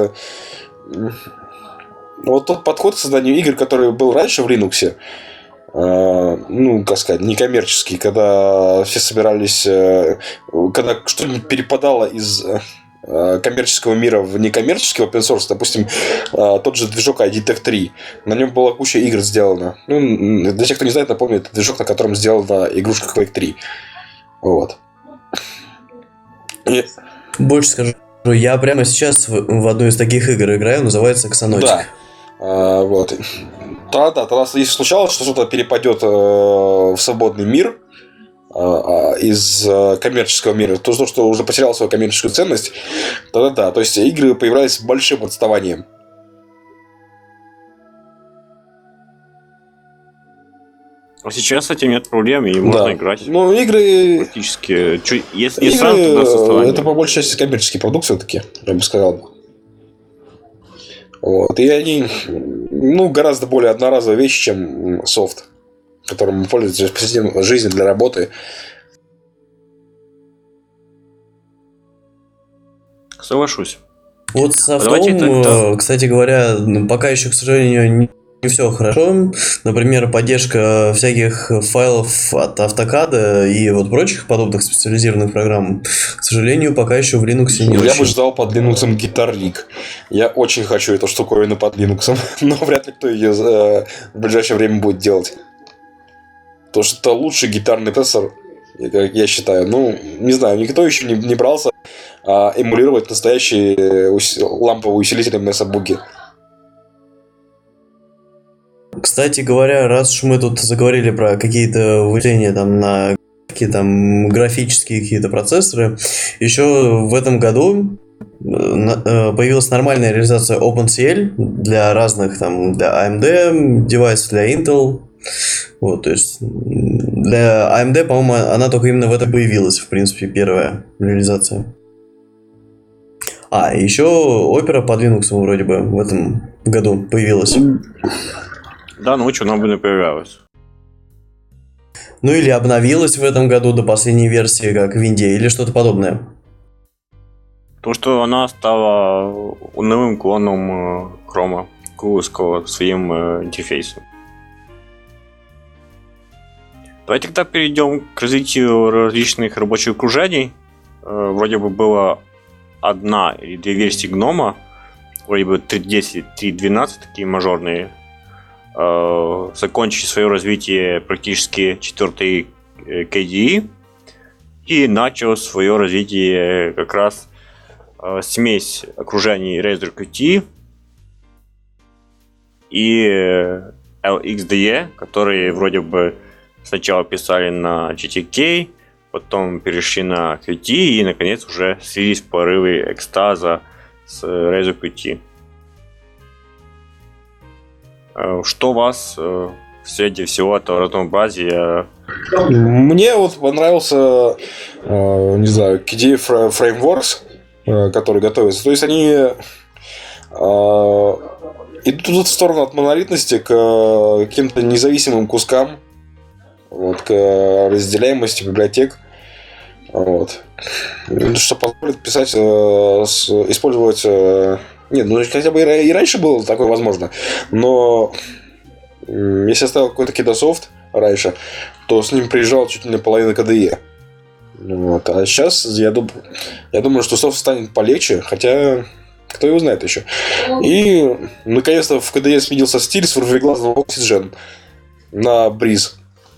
вот тот подход к созданию игр, который был раньше в Linux, ну, как сказать, некоммерческий, когда все собирались, когда что-нибудь перепадало из коммерческого мира в некоммерческий open source, допустим, тот же движок ID Tech 3, на нем была куча игр сделана. Ну, для тех, кто не знает, напомню, это движок, на котором сделана игрушка Quake 3. Вот. Больше скажу, я прямо сейчас в одну из таких игр играю, называется Xanotic. Да. Вот. Тогда если случалось, что что-то перепадет в свободный мир из коммерческого мира, то, что уже потеряло свою коммерческую ценность, тогда да. То есть игры появлялись с большим отставанием. А сейчас с этим нет проблем, и можно играть. Ну, игры... Практически. Если не игры, сразу, тогда с отставанием. это по большей части коммерческий продукт все-таки, я бы сказал. Вот. И они гораздо более одноразовая вещь, чем софт, которым мы пользуемся в повседневной жизни для работы. Соглашусь. Вот со Давайте софтом, тогда- кстати говоря, пока еще, к сожалению, не все хорошо. Например, поддержка всяких файлов от AutoCAD и вот прочих подобных специализированных программ, к сожалению, пока еще в Linux не Я очень. бы ждал под Linux Guitar Rig. Я очень хочу эту штуковину под Linux, но вряд ли кто ее в ближайшее время будет делать. Потому что это лучший гитарный процессор, как я считаю. Не знаю, никто еще не брался эмулировать настоящие ламповые усилители MSA-буги. Кстати говоря, раз уж мы тут заговорили про какие-то вычисления там на какие там графические какие-то процессоры, еще в этом году появилась нормальная реализация OpenCL для разных там, для AMD девайсов, для Intel. Вот, то есть для AMD, по-моему, она только именно в этом появилась, в принципе, первая реализация. Еще Opera под Linux вроде бы в этом году появилась. Да, ночью нам бы не появлялось. Или обновилась в этом году до последней версии, как в Винде, или что-то подобное. Потому что она стала новым клоном Chrome, куловского своим интерфейсом. Давайте тогда перейдем к развитию различных рабочих окружений. Вроде бы было одна или две версии гнома, вроде бы 3.10, 3.12, такие мажорные. Закончили свое развитие практически 4-й KDE и начал свое развитие как раз смесь окружений Razer Qt и LXDE, которые вроде бы сначала писали на GTK, потом перешли на Qt и наконец уже слились порывы экстаза с Razer Qt. Что вас среди всего этого разнообразия? Мне вот понравился, не знаю, KDE Frameworks, который готовится. То есть они идут в сторону от монолитности к каким-то независимым кускам, вот, к разделяемости библиотек. Вот. Что позволит писать, использовать... хотя бы и раньше было такое возможно. Но если я ставил какой-то кидософт раньше, то с ним приезжал чуть ли не половина KDE. Вот. А сейчас я думаю, что софт станет полегче, хотя кто его знает еще. И наконец-то в KDE сменился стиль с вырвиглазного Oxygen на Breeze.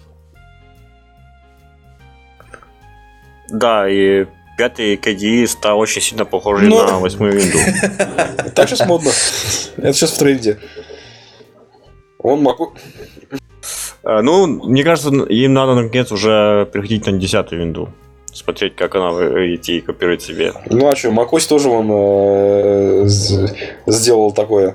Да, и 5-й KDE стал очень сильно похожий на 8-ю винду. Так сейчас модно. Это сейчас в тренде. Он могу... Мне кажется, им надо наконец уже переходить на 10-ю винду. Смотреть, как она выйти и копирует себе. А что, macOS тоже он сделал такое.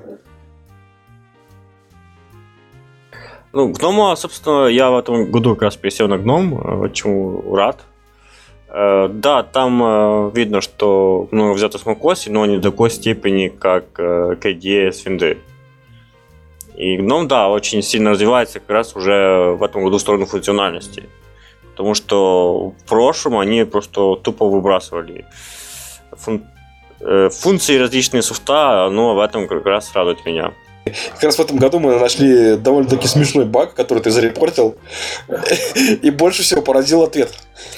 Гнома, собственно, я в этом году как раз пересел на гном, чему рад. Да, там видно, что много взято с macOS, но не до такой степени, как KDE с винды. И гном, да, очень сильно развивается как раз уже в этом году в сторону функциональности. Потому что в прошлом они просто тупо выбрасывали функции различные софта, но в этом как раз радует меня. Как раз в этом году мы нашли довольно-таки смешной баг, который ты зарепортил, и больше всего поразил ответ.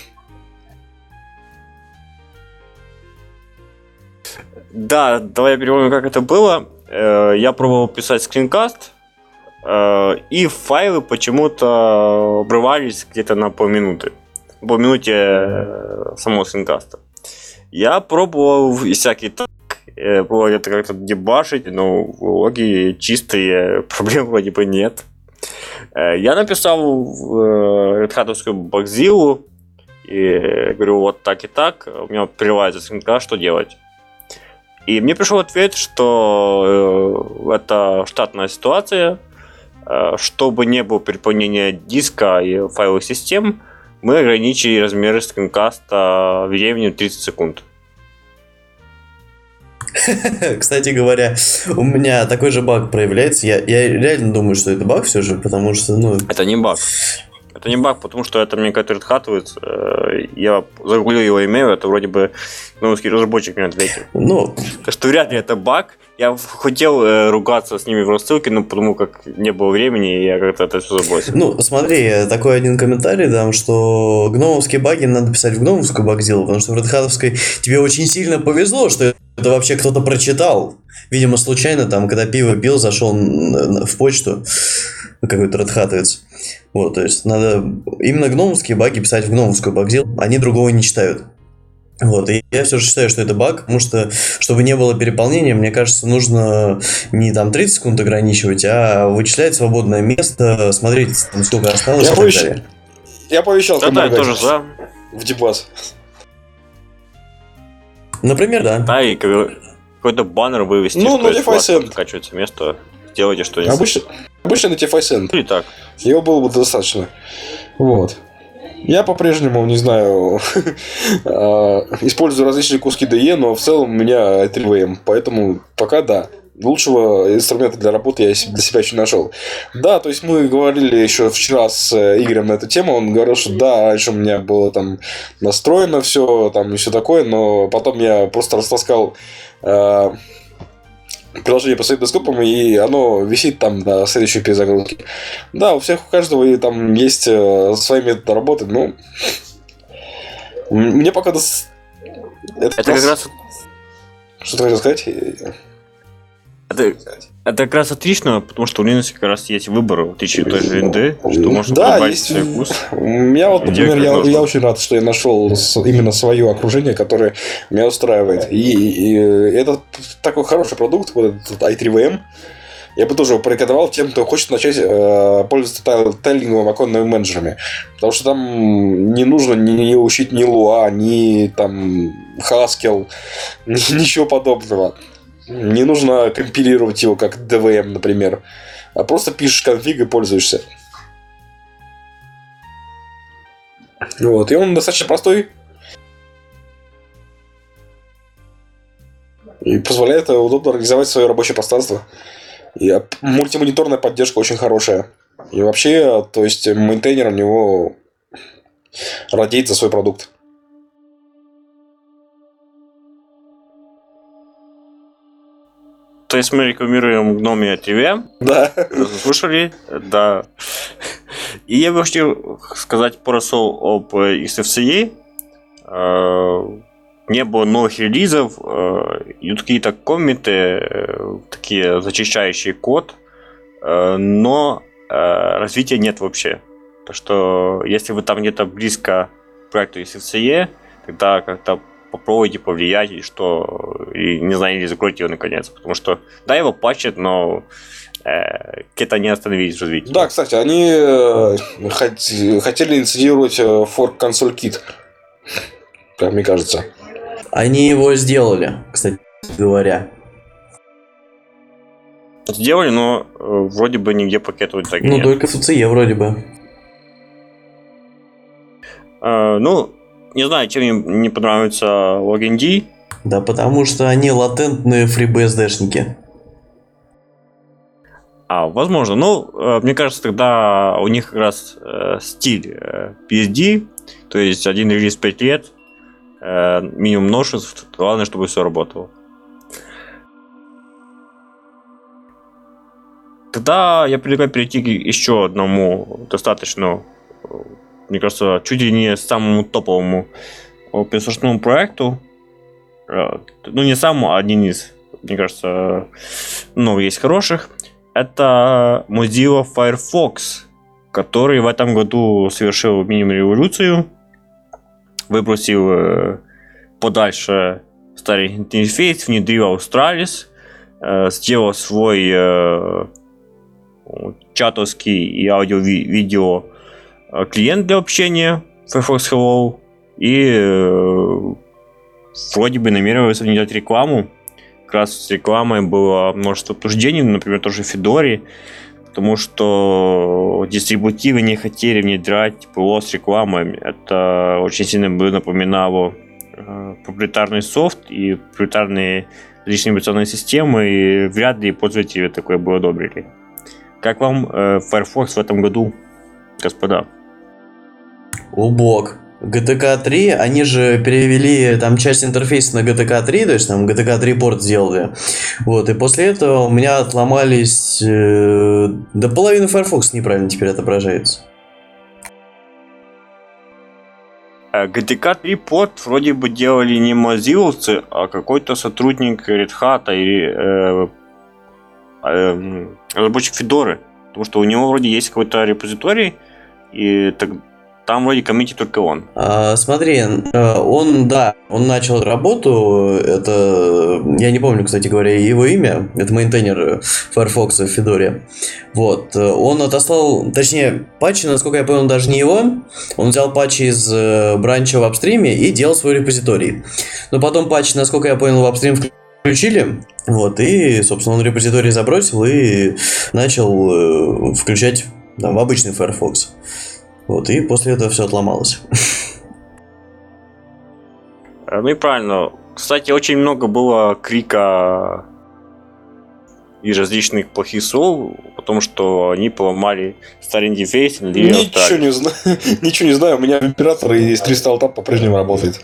Да, давай я перепомню, как это было. Я пробовал писать скринкаст, и файлы почему-то обрывались где-то на полминуты. Полминуте самого скринкаста. Я пробовал всякие так, пробовал это как-то дебашить, но логи чистые, проблем вроде бы нет. Я написал в Red Hat-овскую Bugzilla и говорю, вот так и так, у меня прерывается скринкаст, что делать? И мне пришел ответ, что это штатная ситуация, чтобы не было переполнения диска и файловых систем, мы ограничили размеры скринкаста временем 30 секунд. Кстати говоря, у меня такой же баг проявляется. Я реально думаю, что это баг все же, потому что, ну... Это не баг. Это не баг, потому что это мне как-то отхатывает. Я загуглил его имейл, это вроде бы новый разработчик мне ответил. Ну, Так что вряд ли это баг. Я хотел ругаться с ними в рассылке, но потому как не было времени, я как-то это все забросил. ну, смотри, такой один комментарий дам, что гномовские баги надо писать в гномовскую багзилу, потому что в редхатовской тебе очень сильно повезло, что это вообще кто-то прочитал. Видимо, случайно там, когда пиво пил, зашел в почту какой-то редхатовец. Вот, то есть надо именно гномовские баги писать в гномовскую багзилу, они другого не читают. Вот, и я все же считаю, что это баг, потому что, чтобы не было переполнения, мне кажется, нужно не там 30 секунд ограничивать, а вычислять свободное место, смотреть, там, сколько осталось и так далее. Я пообещал Да, я тоже за. в дебат. Например, да. Да, и какой-то баннер вывести, Ну, что если у вас Notify Send. скачивается место, сделайте что-нибудь. Обычно Notify Send. Или так. Его было бы достаточно. Вот. Я по-прежнему, не знаю, использую различные куски DE, но в целом у меня 3VM, поэтому пока да. Лучшего инструмента для работы я для себя еще не нашел. Да, то есть мы говорили еще вчера с Игорем на эту тему. Он говорил, что да, раньше у меня было там настроено все, там и все такое, но потом я просто растаскал приложение по своим десктопам, и оно висит там до следующей перезагрузки. Да, у каждого и там есть свои методы работы, но мне пока Это как раз... Что ты хотел сказать? Это как раз отлично, потому что у Linux как раз есть выбор, в отличие от той же ND, что можно да, подобрать есть. свой вкус. У меня вот, например, я очень рад, что я нашел именно свое окружение, которое меня устраивает. И это такой хороший продукт, вот этот i3VM. Я бы тоже его порекомендовал тем, кто хочет начать пользоваться тайлинговыми оконными менеджерами. Потому что там не нужно ни учить ни Lua, ни там Haskell, ничего подобного. Не нужно компилировать его как DVM, например. А просто пишешь конфиг и пользуешься. Вот. И он достаточно простой. И позволяет удобно организовать свое рабочее пространство. И мультимониторная поддержка очень хорошая. И вообще, то есть, мейнтейнер у него радеет за свой продукт. То есть мы рекламируем Gnome TV. Да. Слушали? Да. И я бы хотел сказать пару слов об XFCE. Не было новых релизов, идут какие-то комменты, такие зачищающие код, но развития нет вообще. Так что если вы там где-то близко к проекту XFCE, тогда как-то попробуйте повлиять, и не знаю, или закройте его наконец. Потому что, да, его патчат, но это не остановить развитие. Да, кстати, они хотели инициировать форк консоль кит, как мне кажется. Они его сделали, кстати говоря. Сделали, но вроде бы нигде пакета так нет. Ну, только в CE вроде бы. Ну, не знаю, чем мне не понравится LogND. Да, потому что они латентные FreeBSD-шники. Возможно. Ну, мне кажется, тогда у них как раз стиль PSD, то есть один релиз 5 лет, минимум множеств, главное, чтобы все работало. Тогда я предлагаю перейти к еще одному достаточно, мне кажется, чуть ли не самому топовому open-source проекту. Ну, не самому, а один из, мне кажется, много есть хороших. Это Mozilla Firefox, который в этом году совершил мини-революцию, выбросил подальше старый интерфейс, внедрил Australis, сделал свой чатовский и аудио-видео клиент для общения Firefox Hello, и вроде бы намеревался внедрять рекламу. Как раз с рекламой было множество обсуждений, например, тоже в Fedora, потому что дистрибутивы не хотели внедрять ПО с рекламой. Это очень сильно бы напоминало проприетарный софт и проприетарные различные операционные системы, и вряд ли пользователи такое бы одобрили. Как вам Firefox в этом году, господа? Убог. GTK 3, они же перевели там часть интерфейса на GTK 3, то есть там GTK 3 порт сделали. Вот, и после этого у меня отломались... до половины Firefox неправильно теперь отображается. GTK 3 порт вроде бы делали не мозиловцы, а какой-то сотрудник Red Hat или разработчик Федоры. Потому что у него вроде есть какой-то репозиторий, и там вроде коммитит только он. Смотри, он начал работу, это, я не помню, кстати говоря, его имя, это мейнтейнер Firefox в Федоре. Вот, он отослал, точнее, патчи, насколько я понял, даже не его, он взял патчи из бранча в апстриме и делал свой репозиторий. Но потом патчи, насколько я понял, в апстрим включили, вот, и, собственно, он репозиторий забросил и начал включать там, в обычный Firefox. Вот, и после этого все отломалось. Ну и правильно. Кстати, очень много было крика и различных плохих слов, потому что они поломали старый интерфейс. Ничего не знаю. Ничего не знаю. У меня император и Crystal Tab по-прежнему работает.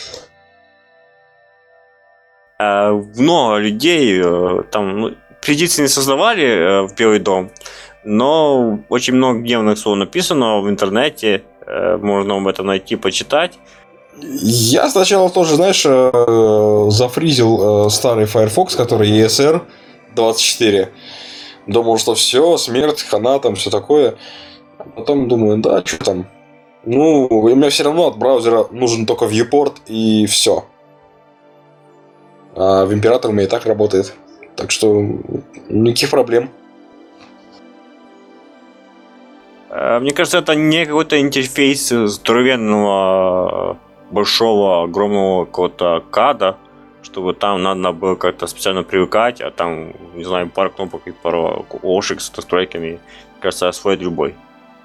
Много людей там петиции не создавали в Белый дом, но очень много гневных слов написано в интернете, можно об этом найти, почитать. Я сначала тоже, знаешь, зафризил старый Firefox, который ESR 24. Думал, что все, смерть, хана, там все такое. А потом думаю, да, что там. Ну, у меня все равно от браузера нужен только viewport и все. А в император у меня и так работает. Так что никаких проблем. Мне кажется, это не какой-то интерфейс здоровенного, большого, огромного какого-то када, чтобы там надо было как-то специально привыкать, а там, не знаю, пару кнопок и пару ошек с настройками, мне кажется, освоит любой.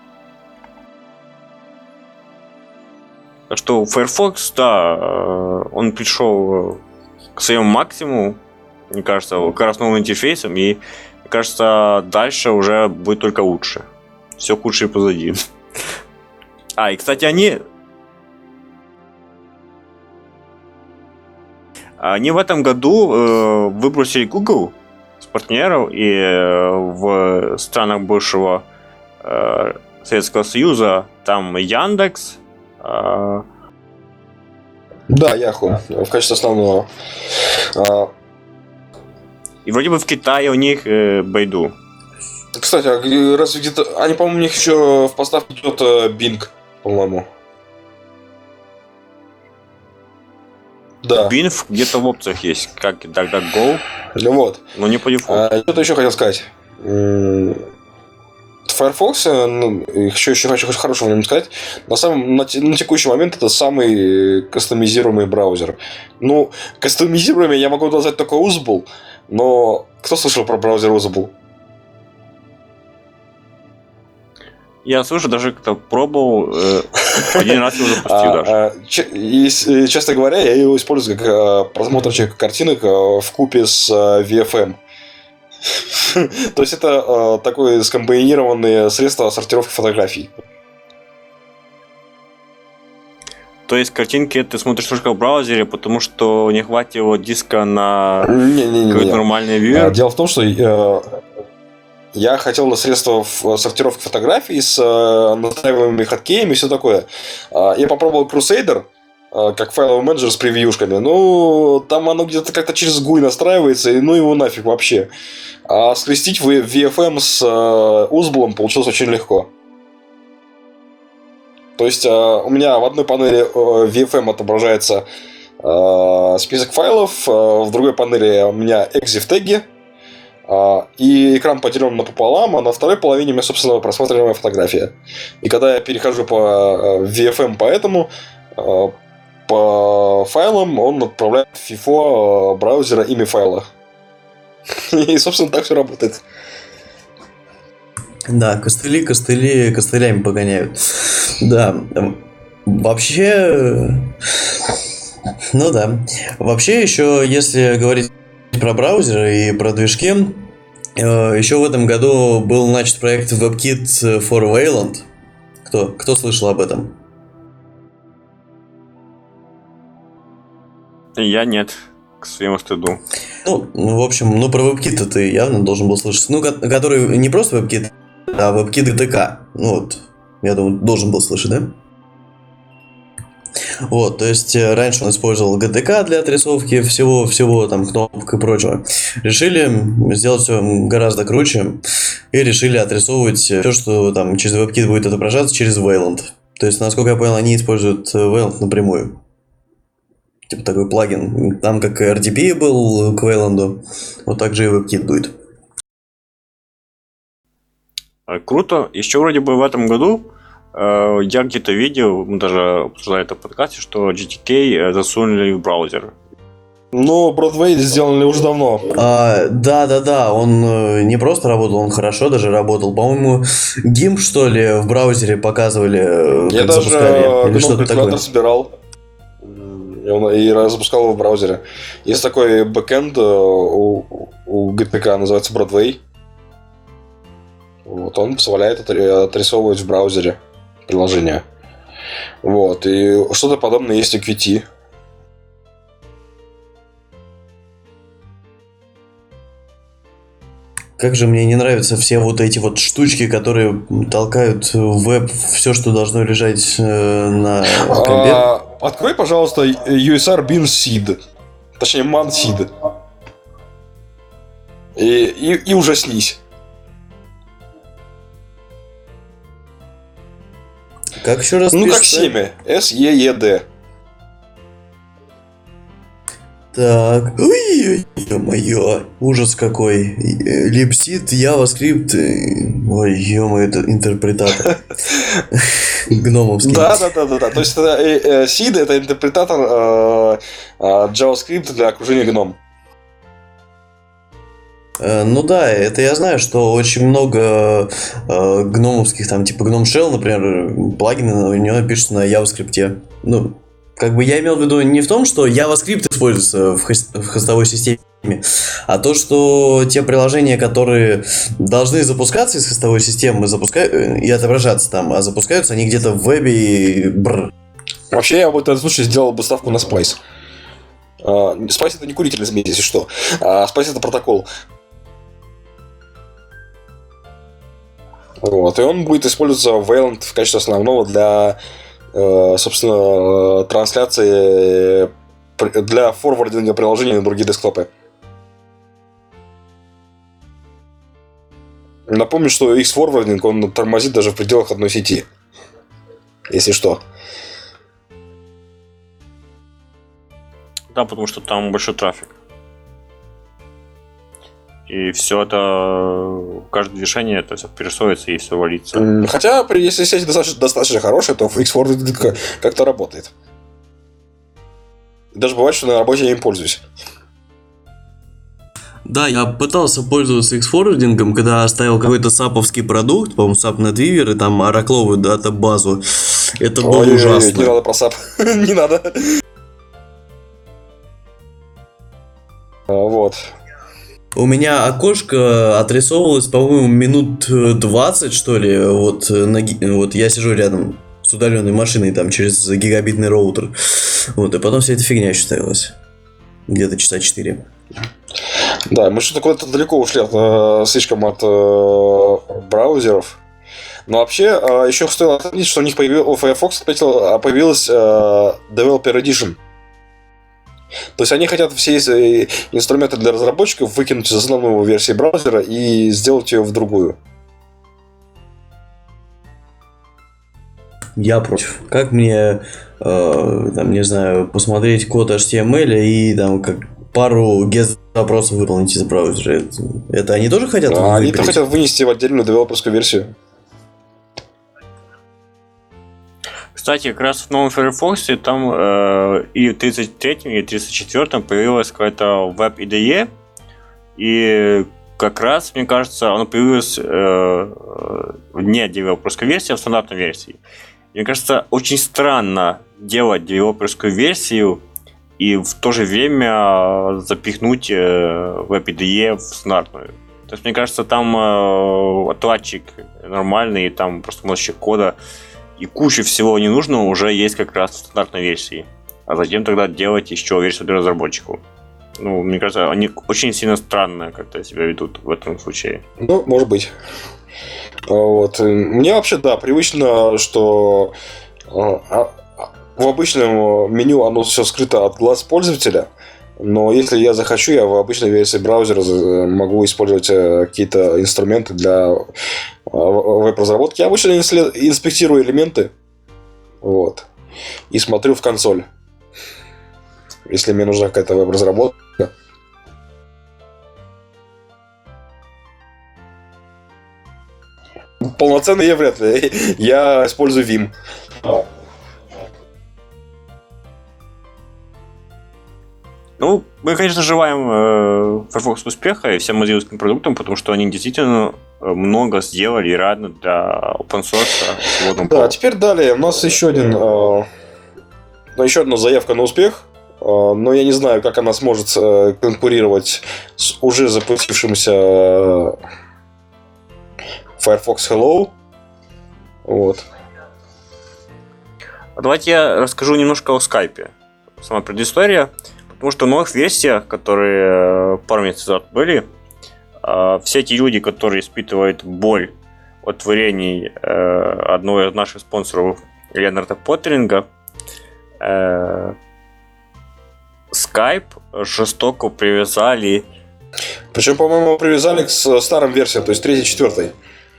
Так что Firefox, да, он пришел к своему максимуму, мне кажется, как раз новым интерфейсом, и, мне кажется, дальше уже будет только лучше. Все худшее позади. И, кстати, они в этом году выбросили Google с партнеров, и в странах бывшего Советского Союза там Яндекс. Да, Yahoo в качестве основного. И вроде бы в Китае у них Baidu. Кстати, а разве где-то... Они, по-моему, у них еще в поставке идет Bing, по-моему. Да. Bing где-то в опциях есть, как DuckDuckGo. Ну вот. Но не по дефолту. Что-то еще хотел сказать. Firefox, еще хочу хорошего в нем сказать, на текущий момент это самый кастомизируемый браузер. Ну, кастомизируемый я могу назвать только Usable, но кто слышал про браузер Usable? Я слышу, даже как-то пробовал, один раз его запустил даже. И, честно говоря, я его использую как просмотрчик картинок в купе с VFM. То есть это такое скомбинированное средство сортировки фотографий. То есть картинки ты смотришь только в браузере, потому что не хватило диска на какой-то нормальный viewer? Дело в том, что я хотел на средства сортировки фотографий с настраиваемыми хоткеями и все такое. Я попробовал Crusader, как файловый менеджер с превьюшками. Ну, там оно где-то как-то через GUI настраивается, и ну его нафиг вообще. А скрестить VFM с Usable получилось очень легко. То есть, у меня в одной панели VFM отображается список файлов, в другой панели у меня EXIF теги, и экран поделен напополам, а на второй половине у меня, собственно, просматриваемая фотография. И когда я перехожу по VFM по этому, по файлам, он отправляет в FIFO браузера имя файла. И, собственно, так все работает. Да, костылями погоняют. Да, вообще... Ну да. Вообще, еще, если говорить про браузеры и про движки. Еще в этом году был начат проект WebKit for Wayland. Кто слышал об этом? Я нет, к своему стыду. В общем, про WebKit ты явно должен был слышать. Который не просто WebKit, а WebKit GTK. Я думаю, должен был слышать, да? То есть раньше он использовал GTK для отрисовки всего там кнопок и прочего. Решили сделать все гораздо круче и решили отрисовывать все, что там через WebKit будет отображаться, через Wayland. То есть, насколько я понял, они используют Wayland напрямую. Типа такой плагин. Там как RDP был к Wayland, вот так же и WebKit будет. Круто. Еще вроде бы в этом году я где-то видел, мы даже обсуждали это в подкасте, что GTK засунули в браузер. Broadway сделали уже давно. Да, он не просто работал, он хорошо даже работал. По-моему, GIMP, что ли, в браузере показывали, Я как даже запускали. Или что-то такое. калькулятор собирал и запускал его в браузере. Есть такой бэкэнд у GTK, называется Broadway. Он позволяет отрисовывать в браузере приложения. И что-то подобное есть у Qt. Как же мне не нравятся все эти штучки, которые толкают в веб все, что должно лежать на компе. Открой, пожалуйста, USR bin seed. Точнее, man seed. И ужаснись. Как еще раз как семя. SEED. Так, ой, ё-моё, ужас какой. Липсит, JavaScript, ой, ё-моё, это интерпретатор. Гномовский. Да. То есть seed это интерпретатор JavaScript для окружения гном. Это я знаю, что очень много гномовских, там, типа Gnome Shell, например, плагины у него пишутся на JavaScript. Я имел в виду не в том, что JavaScript используется в хостовой системе, а то, что те приложения, которые должны запускаться из хостовой системы и отображаться там, а запускаются они где-то в вебе и Вообще, я в этом случае сделал бы ставку на Spice. Spice это не курительный змей, если что. Spice это протокол. И он будет использоваться в Wayland в качестве основного для, собственно, трансляции, для форвардинга приложений на другие десктопы. Напомню, что X-форвардинг, он тормозит даже в пределах одной сети. Если что. Да, потому что там большой трафик. И все это, каждое движение, это все перерисовывается и все валится. Хотя, если сеть достаточно хорошая, то X-форвардинг как-то работает. Даже бывает, что на работе я им пользуюсь. Да, я пытался пользоваться X-форвардингом, когда оставил какой-то саповский продукт, по-моему, SAP NetWeaver и там оракловую датабазу. Это было ужасно. Не надо про SAP. Не надо. У меня окошко отрисовывалось, по-моему, минут 20, что ли. Я сижу рядом с удаленной машиной, там, через гигабитный роутер. И потом вся эта фигня еще ставилась. Где-то часа 4. Да, мы что-то куда-то далеко ушли слишком от браузеров. Но вообще, еще стоило отметить, что у них у Firefox появилась Developer Edition. То есть они хотят все инструменты для разработчиков выкинуть из основной версии браузера и сделать ее в другую. Я против. Как мне, не знаю, посмотреть код HTML и там как пару GET-запросов выполнить из браузера? Это они тоже хотят выпилить? Они-то хотят вынести в отдельную девелоперскую версию. Кстати, как раз в новом Firefox там и в 33-м, и в 34-м появилась какая-то Web IDE, и как раз, мне кажется, оно появилось не девелоперской версии, а в стандартной версии. Мне кажется, очень странно делать девелоперскую версию и в то же время запихнуть в IPDE в стандартную. То есть, мне кажется, там отладчик нормальный, и там просто мостик кода, и куча всего ненужного уже есть как раз в стандартной версии. А затем тогда делать еще версию для разработчиков. Ну, мне кажется, они очень сильно странно как-то себя ведут в этом случае. Ну, может быть. Вот. Мне вообще, да, привычно, что в обычном меню оно все скрыто от глаз пользователя. Но если я захочу, я в обычной версии браузера могу использовать какие-то инструменты для веб-разработки. Я обычно инспектирую элементы, вот, и смотрю в консоль, если мне нужна какая-то веб-разработка. Полноценный я вряд ли. Я использую Vim. Ну, мы, конечно, желаем Firefox успеха и всем mozilla продуктам, потому что они действительно много сделали и рады для open source. Да, теперь далее. У нас еще одна заявка на успех. Но я не знаю, как она сможет конкурировать с уже запустившимся Firefox Hello. Вот. Давайте я расскажу немножко о Skype. Сама предыстория. Потому что в новых версиях, которые пару месяцев назад были, все эти люди, которые испытывают боль от творений одного из наших спонсоров Леонарда Поттеринга, Skype жестоко привязали. Причем, по-моему, привязали к старым версиям, то есть 3 и 4.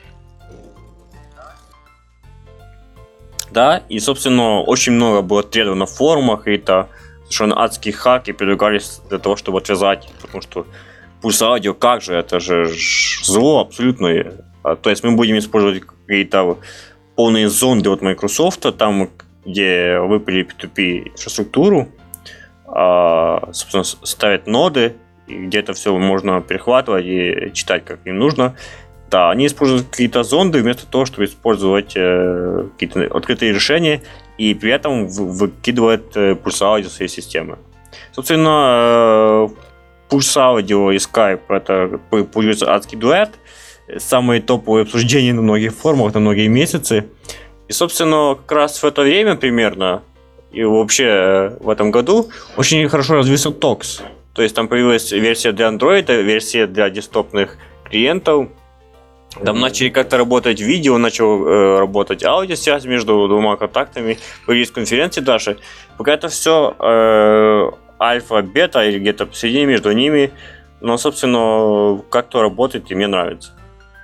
Да, и, собственно, очень много было требований на форумах, и это совершенно адские хаки предлагались для того, чтобы отвязать, потому что пульс аудио, как же, это же зло абсолютное. То есть мы будем использовать какие-то полные зонды от Microsoft, там, где выпили P2P инфраструктуру, собственно, ставят ноды, и где это все можно перехватывать и читать, как им нужно. Да, они используют какие-то зонды вместо того, чтобы использовать какие-то открытые решения, и при этом выкидывает пульс аудио своей системы. Собственно, пульс аудио и Skype — это получается адский дуэт, самые топовые обсуждения на многих форумах, на многие месяцы. И, собственно, как раз в это время примерно, и вообще в этом году, очень хорошо развился Tox. То есть там появилась версия для Android, версия для десктопных клиентов. Там начали как-то работать видео, начал работать аудиосвязь между двумя контактами, появились конференции даже. Пока это все альфа, бета или где-то посередине между ними. Но, собственно, как-то работает и мне нравится.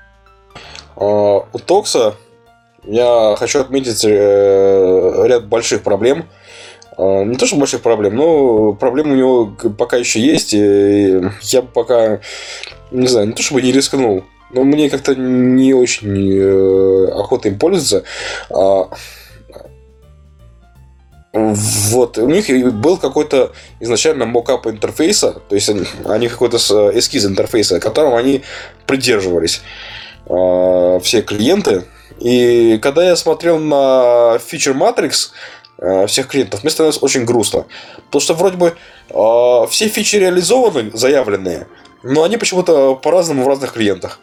У Токса я хочу отметить ряд больших проблем. Не то, что больших проблем, но проблемы у него пока еще есть. И я бы пока, не знаю, не то чтобы не рискнул, но мне как-то не очень охота им пользоваться. Вот, у них был какой-то изначально мокап интерфейса, то есть они какой-то эскиз интерфейса, которым они придерживались, все клиенты. И когда я смотрел на Feature Matrix всех клиентов, мне становилось очень грустно. Потому что вроде бы все фичи реализованы, заявленные, но они почему-то по-разному в разных клиентах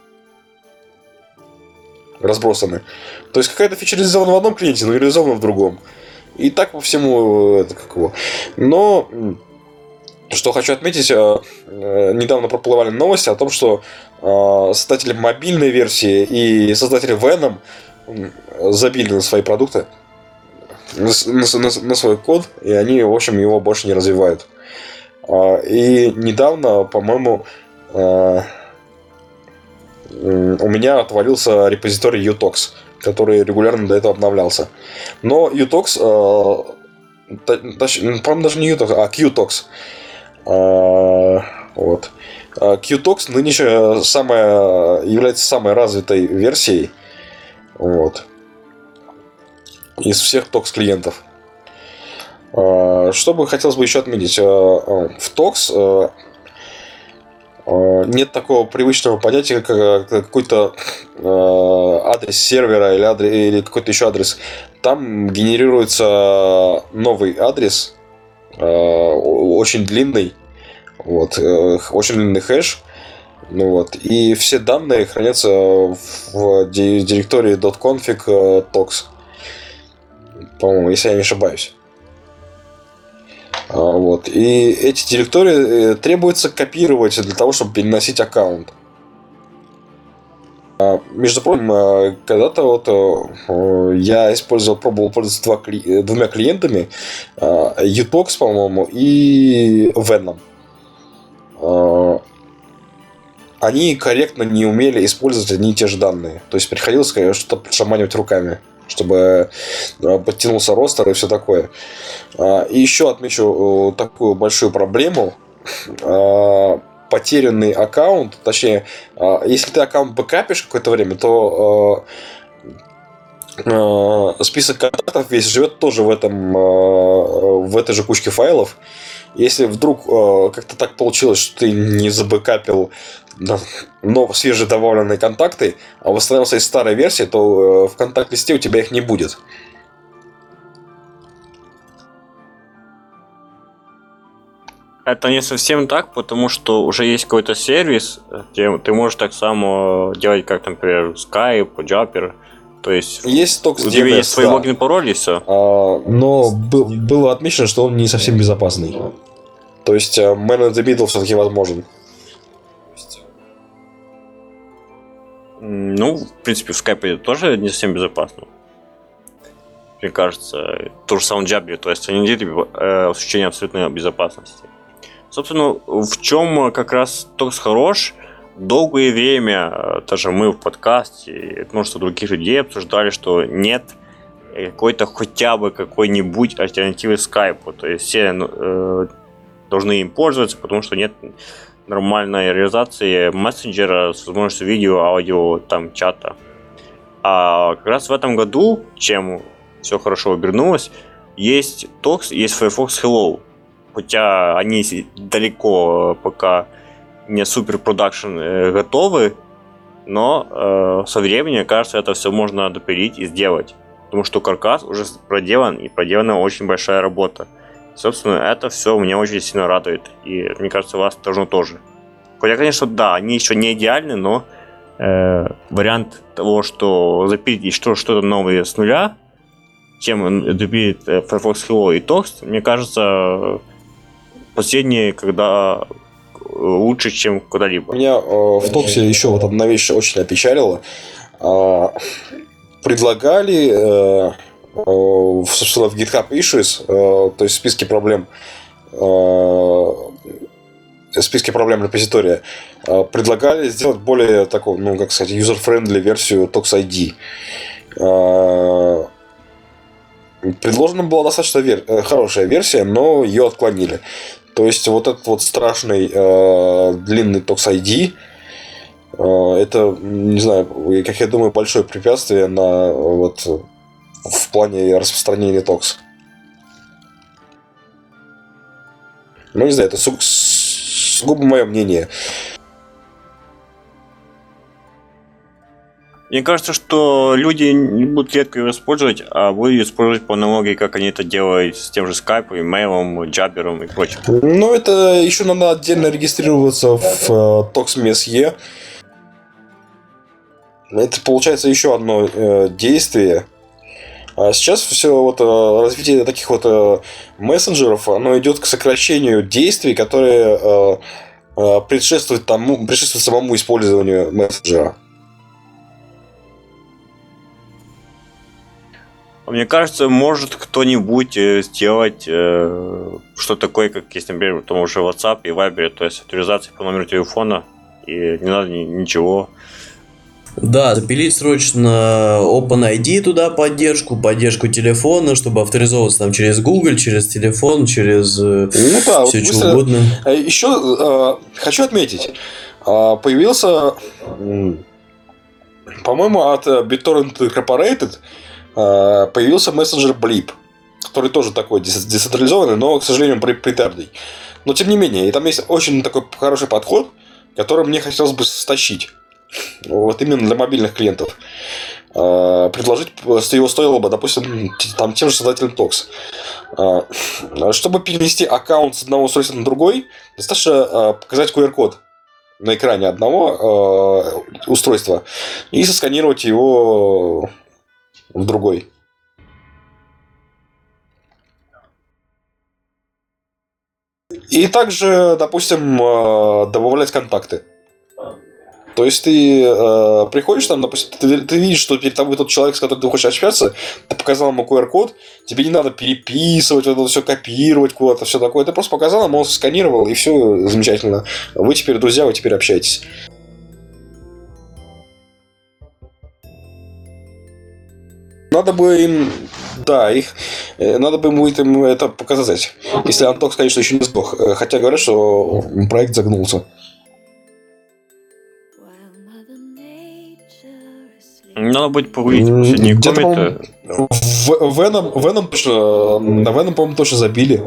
разбросаны. То есть какая-то фича реализована в одном клиенте, но реализована в другом. И так по всему Но что хочу отметить, недавно проплывали новости о том, что создатели мобильной версии и создатели Venom забили на свои продукты, на свой код, и они, в общем, его больше не развивают. И недавно, по-моему, у меня отвалился репозиторий Utox, который регулярно до этого обновлялся. Но Utox, по-моему, даже не Utox, а Qtox. Вот. Qtox нынче является самой развитой версией, вот, из всех Tox клиентов. Что бы хотелось бы еще отметить, в Tox нет такого привычного понятия, как какой-то адрес сервера или какой-то еще адрес. Там генерируется новый адрес очень длинный, вот, очень длинный хэш, ну вот, и все данные хранятся в директории .config tox, по-моему, если я не ошибаюсь. Вот. И эти директории требуется копировать для того, чтобы переносить аккаунт. Между прочим, когда-то вот я пробовал пользоваться двумя клиентами, Utox, по-моему, и Venom. Они корректно не умели использовать одни и те же данные. То есть приходилось что-то подшаманивать руками, чтобы подтянулся ростер и все такое. И еще отмечу такую большую проблему. Потерянный аккаунт, точнее, если ты аккаунт бэкапишь какое-то время, то список контактов весь живет тоже в этой же кучке файлов. Если вдруг как-то так получилось, что ты не забэкапил но свежие добавленные контакты, а восстановился из старой версии, то в контакт-листе у тебя их не будет. Это не совсем так, потому что уже есть какой-то сервис, где ты можешь так само делать, как, например, Skype, Jabber. То есть Tox у тебя DNS, есть свой да. логин, пароль и все. Но было отмечено, что он не совсем безопасный. То есть Man in the Middle все-таки возможен. Ну, в принципе, в Skype тоже не совсем безопасно. Мне кажется, то же самое Jabber, то есть они не дают ощущение абсолютной безопасности. Собственно, в чем как раз Tox хорош, долгое время, даже мы в подкасте и множество других людей обсуждали, что нет какой-то хотя бы какой-нибудь альтернативы Skype. То есть все должны им пользоваться, потому что нет нормальной реализации мессенджера с возможностью видео, аудио, там, чата. А как раз в этом году, чем все хорошо обернулось, есть Tox, есть Firefox Hello. Хотя они далеко пока не супер продакшн готовы, но со временем, кажется, это все можно допилить и сделать. Потому что каркас уже проделан, и проделана очень большая работа. Собственно, это все меня очень сильно радует. И мне кажется, вас должно тоже. Хотя, конечно, да, они еще не идеальны, но вариант того, что запилить что-то новое с нуля, чем допилить Firefox Hello и Tox, мне кажется, последние, когда лучше, чем когда-либо. Меня в Токсе еще вот одна вещь очень опечалила. Предлагали, собственно, в GitHub Issues, то есть в списке проблем репозитория, предлагали сделать более такую, ну, как сказать, user-friendly версию Tox ID. Предложена была достаточно хорошая версия, но ее отклонили. То есть вот этот вот страшный длинный Tox ID, это, не знаю, как я думаю, большое препятствие в плане распространения Tox. Ну, не знаю, это сугубо мое мнение. Мне кажется, что люди не будут редко его использовать, а будут использовать по аналогии, как они это делают с тем же Skype, Mail, Jabber и прочим. Ну, это еще надо отдельно регистрироваться в ToxMSE. Это получается еще одно действие. А сейчас все развитие таких мессенджеров, оно идет к сокращению действий, которые предшествуют самому использованию мессенджера. Мне кажется, может кто-нибудь сделать что-то такое, как есть, например, в том же WhatsApp и Viber, то есть авторизация по номеру телефона, и не надо ничего. Да, запилить срочно OpenID туда поддержку телефона, чтобы авторизовываться там через Google, через телефон, через все что угодно. Еще хочу отметить, появился, по-моему, от BitTorrent Incorporated появился мессенджер Blip, который тоже такой децентрализованный, но, к сожалению, притарный. Но, тем не менее, и там есть очень такой хороший подход, который мне хотелось бы стащить. Вот именно для мобильных клиентов. предложить, его стоило бы, допустим, там, тем же создателям Tox. Чтобы перенести аккаунт с одного устройства на другой, достаточно показать QR-код на экране одного устройства и сосканировать его в другой. И также, допустим, добавлять контакты. То есть ты приходишь там, допустим, ты видишь, что перед тобой тот человек, с которым ты хочешь общаться, ты показал ему QR-код, тебе не надо переписывать, это все копировать куда-то, все такое. Ты просто показал ему, он сканировал, и все замечательно. Вы теперь друзья, вы теперь общаетесь. Надо бы им, надо бы им это показать. Если Антокс, конечно, еще не сдох. Хотя говорят, что проект загнулся. Надо будет повысить последние комменты. Веном точно, на Веном, по-моему, точно забили.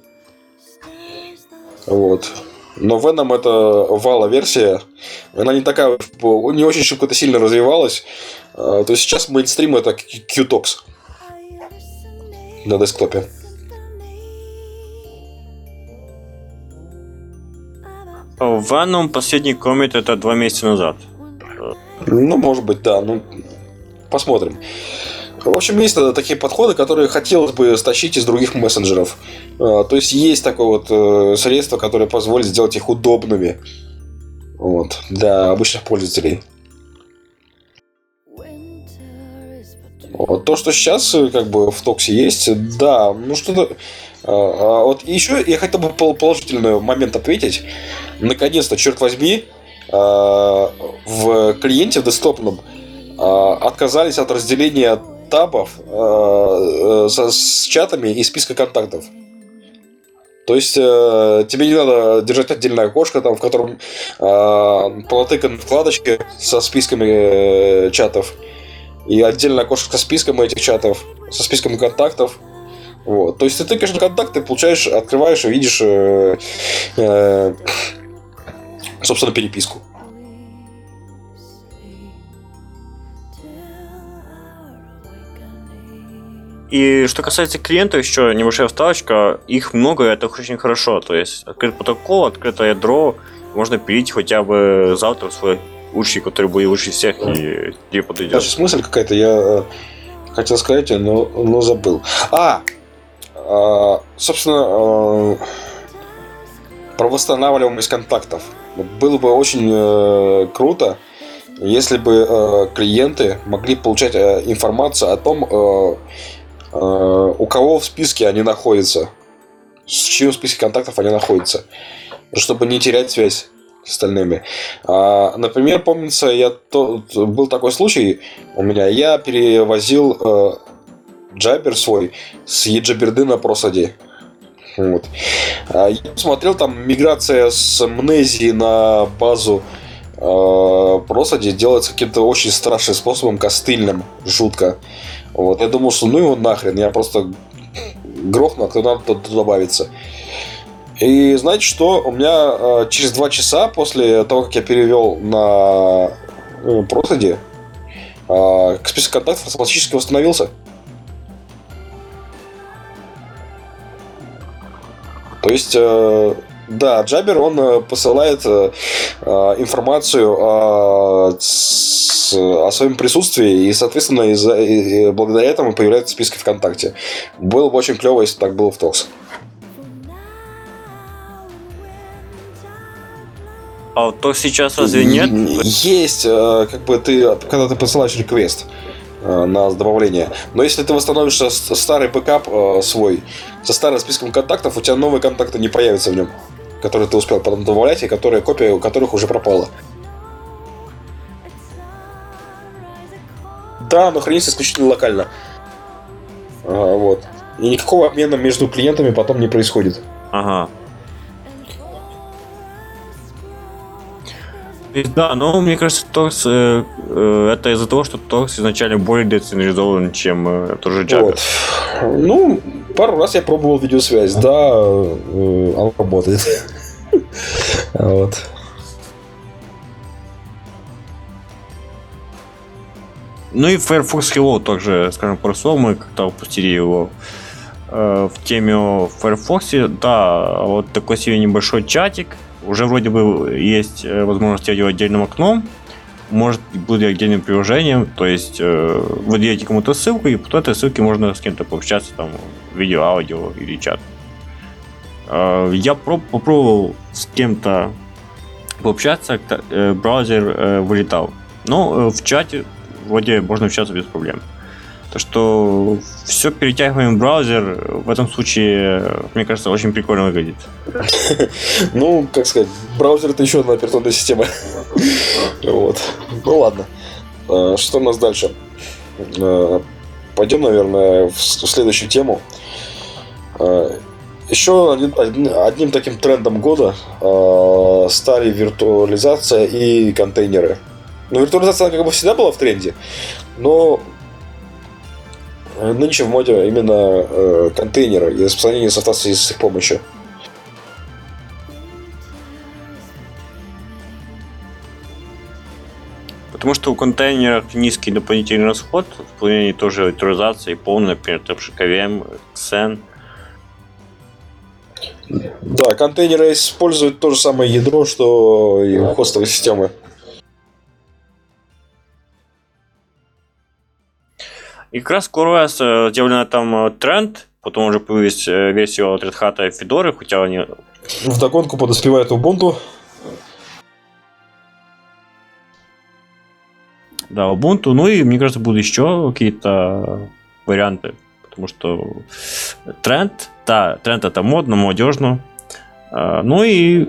Вот. Но Venom это вала-версия. Она не такая, не очень шибко-то сильно развивалась. То есть сейчас мейнстрим это Qtox на десктопе. Venom последний коммент это 2 месяца назад. Ну, может быть, да. Ну, посмотрим. В общем, есть такие подходы, которые хотелось бы стащить из других мессенджеров. То есть есть такое вот средство, которое позволит сделать их удобными, вот, для обычных пользователей. Вот. То, что сейчас как бы в Токсе есть, да, ну что-то. Вот еще я хотел бы положительный момент ответить. Наконец-то, черт возьми, в клиенте в десктопном отказались от разделения табов с чатами и списка контактов. То есть тебе не надо держать отдельное окошко, там, в котором понатыканы вкладочки со списками чатов, и отдельное окошко со списком этих чатов, со списком контактов. Вот. То есть ты тыкаешь на контакты, получаешь, открываешь и видишь собственно, переписку. И что касается клиентов, еще небольшая вставочка, их много, и это очень хорошо. То есть открыт протокол, открытое ядро, можно пилить хотя бы завтра свой лучший, который будет лучше всех и тебе подойдет. Сейчас мысль какая-то, я хотел сказать, но забыл. Собственно, про восстанавливаемость контактов. Было бы очень круто, если бы клиенты могли получать информацию о том, у кого в списке они находятся, в чьем списке контактов они находятся, чтобы не терять связь с остальными. Например, помнится, был такой случай у меня, я перевозил джабер свой с еджаберды на просаде. Вот. Я посмотрел, там миграция с Мнезии на базу просаде делается каким-то очень страшным способом, костыльным, жутко. Вот. Я думал, что ну его нахрен, я просто грохну, а кто надо, тот добавится. И знаете что? У меня через 2 часа после того, как я перевел на просаде, список контактов автоматически восстановился. То есть, да, Джабер, он посылает информацию о своем присутствии, и, соответственно, благодаря этому появляются списки ВКонтакте. Было бы очень клево, если так было в Токс. А то сейчас разве нет? Есть, как бы когда ты посылаешь реквест на добавление. Но если ты восстановишь старый бэкап свой со старым списком контактов, у тебя новые контакты не появятся в нем, которые ты успел потом добавлять, и копия у которых уже пропала. Да, но хранится исключительно локально. Вот. И никакого обмена между клиентами потом не происходит. Ага. Да, но мне кажется, Торкс это из-за того, что Торкс изначально более децентрализован, чем тот же Jabber. Вот. Ну, пару раз я пробовал видеосвязь, да, он работает. Вот. Ну и Firefox Hello также, скажем, пару слов, мы как-то упустили его в теме о Firefox. Да, вот такой себе небольшой чатик. Уже вроде бы есть возможность сделать его отдельным окном. Может быть отдельным приложением. То есть вы даете кому-то ссылку, и по этой ссылке можно с кем-то пообщаться, там, видео, аудио или чат. Я попробовал с кем-то пообщаться, браузер вылетал. Но в чате вроде можно общаться без проблем. Так что все перетягиваем в браузер, в этом случае, мне кажется, очень прикольно выглядит. Ну, как сказать, браузер — это еще одна операционная система. Вот. Ну ладно. Что у нас дальше? Пойдем, наверное, в следующую тему. Еще одним таким трендом года стали виртуализация и контейнеры. Ну, виртуализация, она как бы всегда была в тренде, но нынче в моде именно контейнеры и распространение софта с их помощью. Потому что у контейнеров низкий дополнительный расход, в плане тоже виртуализации, полный, например, KVM, Xen. Да, контейнеры используют то же самое ядро, что и хостовые системы. И как раз CoreOS сделали там тренд, потом уже появились версии от Red Hat и Fedora, хотя они... Вдогонку подоспевает Ubuntu. Да, Ubuntu, ну и, мне кажется, будут еще какие-то варианты, потому что тренд это модно, молодежно. Ну и,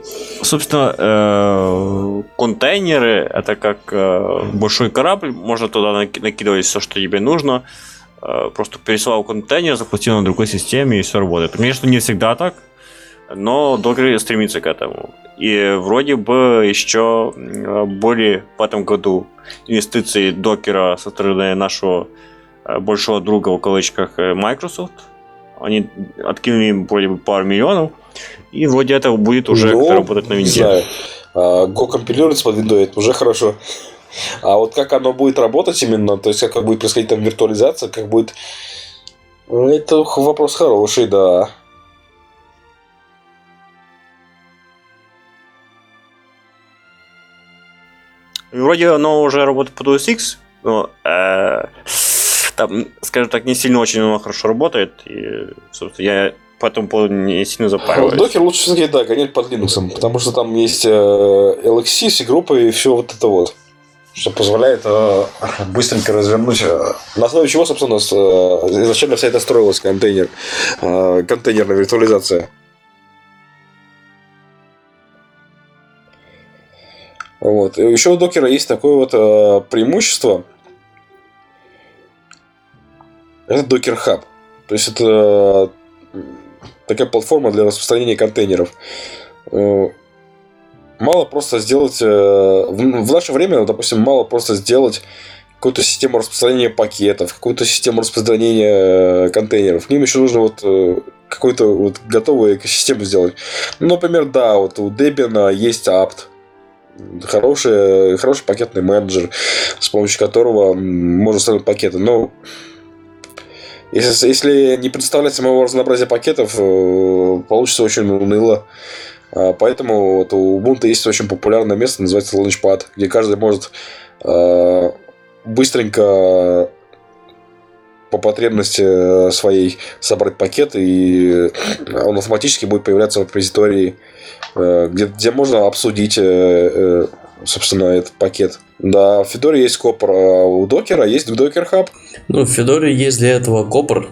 собственно, контейнеры — это как большой корабль, можно туда накидывать все, что тебе нужно, просто пересылал контейнер, запустил на другой системе, и все работает. Конечно, не всегда так, но Docker стремится к этому. И вроде бы еще были в этом году инвестиции докера со стороны нашего большого друга в кавычках Microsoft. Они откинули им вроде бы пару миллионов, и вроде это будет уже как-то работать на винде. Не знаю. Go компилируется под виндой, это уже хорошо. А вот как оно будет работать именно, то есть как будет происходить там виртуализация, как будет... Это вопрос хороший, да. И вроде оно уже работает под OS X, но там, скажем так, не сильно очень оно хорошо работает, и, собственно, я по этому поводу не сильно запариваюсь. Докер лучше все-таки, да, гонять под Linux, потому что там есть LXC, группы и все вот это вот, что позволяет быстренько развернуть, на основе чего, собственно, изначально вся это строилась, контейнерная виртуализация. Вот. И еще у докера есть такое вот преимущество. Это Docker Hub. То есть это такая платформа для распространения контейнеров. Мало просто сделать... В наше время, допустим, мало просто сделать какую-то систему распространения пакетов, какую-то систему распространения контейнеров. К ним еще нужно вот какую-то вот готовую экосистему сделать. Ну, например, да, вот у Debian есть apt. Хороший пакетный менеджер, с помощью которого можно ставить пакеты. Но если не представлять самого разнообразия пакетов, получится очень уныло. Поэтому вот у Ubuntu есть очень популярное место, называется Launchpad, где каждый может быстренько по потребности своей собрать пакет, и он автоматически будет появляться в репозитории, где можно обсудить, собственно, этот пакет. Да, в Fedora есть Copr, а у Docker есть Docker Hub. Ну, в Fedora есть для этого Copr.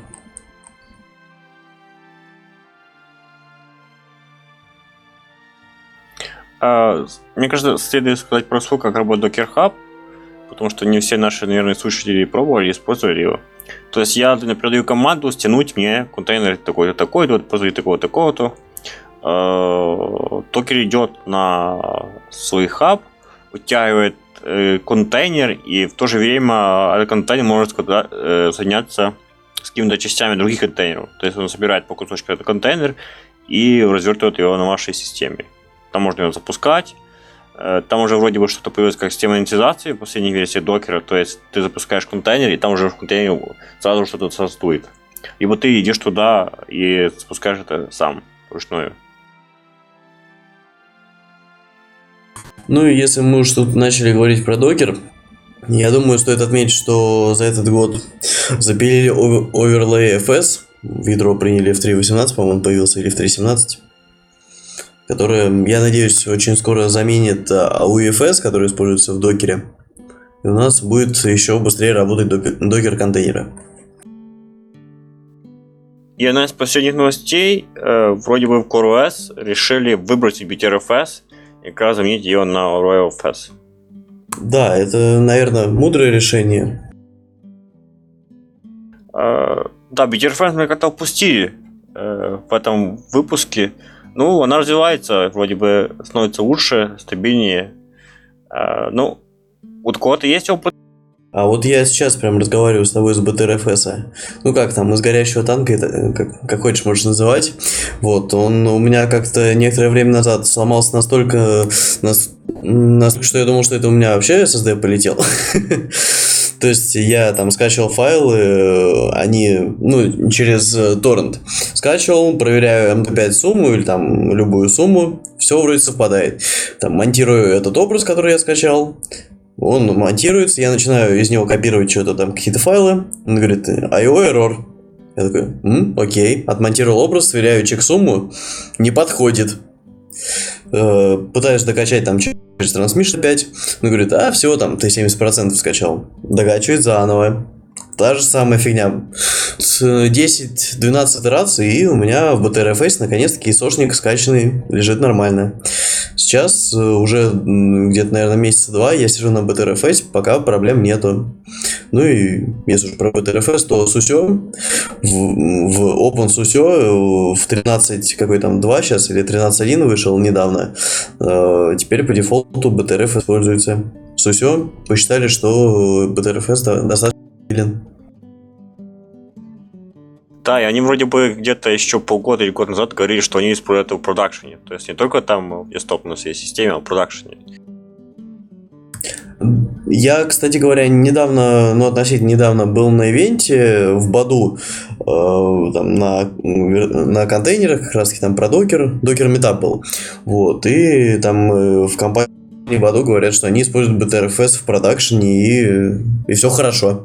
Мне кажется, следует сказать про то, как работает Docker Hub, потому что не все наши, наверное, слушатели пробовали и использовали его. То есть я, например, даю команду стянуть мне контейнер такой-то, такой-то, позови такого-то, такого-то. Докер идет на свой хаб, утягивает контейнер, и в то же время этот контейнер может соединяться с какими-то частями других контейнеров. То есть он собирает по кусочку этот контейнер и развертывает его на вашей системе. Там можно его запускать, Там уже вроде бы что-то появилось как система инициализации в последней версии докера, то есть ты запускаешь контейнер, и там уже в контейнере сразу что-то существует. И вот ты идешь туда и запускаешь это сам, вручную. Ну и если мы уж тут начали говорить про докер, я думаю, стоит отметить, что за этот год запилили Overlay FS, в ядро приняли в 3.18, по-моему, появился, или в 3.17, который, я надеюсь, очень скоро заменит UEFS, который используется в докере. И у нас будет еще быстрее работать докер-контейнеры. И одна из последних новостей, вроде бы в CoreOS решили выбросить BTRFS и как раз заменить ее на RoyalFS. Да, это, наверное, мудрое решение. Да, BTRFS мы как-то упустили в этом выпуске. Ну, она развивается, вроде бы становится лучше, стабильнее. Ну, у кого-то есть опыт. А вот я сейчас прям разговариваю с тобой из BTRFS. Ну как там, из горящего танка, это, как хочешь можешь называть. Вот, он у меня как-то некоторое время назад сломался настолько, что я думал, что это у меня вообще SSD полетел. То есть я там скачивал файлы, они, ну, через торрент скачивал, проверяю MP5 сумму или там любую сумму, все вроде совпадает. Там монтирую этот образ, который я скачал, он монтируется, я начинаю из него копировать что-то там, какие-то файлы, он говорит, IO error. Я такой, окей, отмонтировал образ, сверяю чек-сумму, не подходит. Пытаюсь докачать там через Transmission опять, он говорит, все, там, ты 70% скачал. Докачивает заново. Та же самая фигня. 10-12 раз, и у меня в BTRFS наконец-таки сошник скачанный лежит нормально. Сейчас уже где-то, наверное, месяца 2 я сижу на BTRFS, пока проблем нету. Ну и если уже про BTRFS, то SUSE в OpenSUSE в 13, какой там 2 сейчас, или 13.1 вышел недавно. Теперь по дефолту BTRF используется. SUSE посчитали, что BTRFS достаточно стабилен. Да, и они вроде бы где-то еще полгода или год назад говорили, что они используют это в продакшене. То есть не только там в десктопной своей системе, а в продакшене. Я, кстати говоря, недавно, ну относительно недавно был на ивенте в Баду, там на контейнерах, как раз там про докер метап был. Вот, и там в компании Баду говорят, что они используют BTRFS в продакшене, и все хорошо.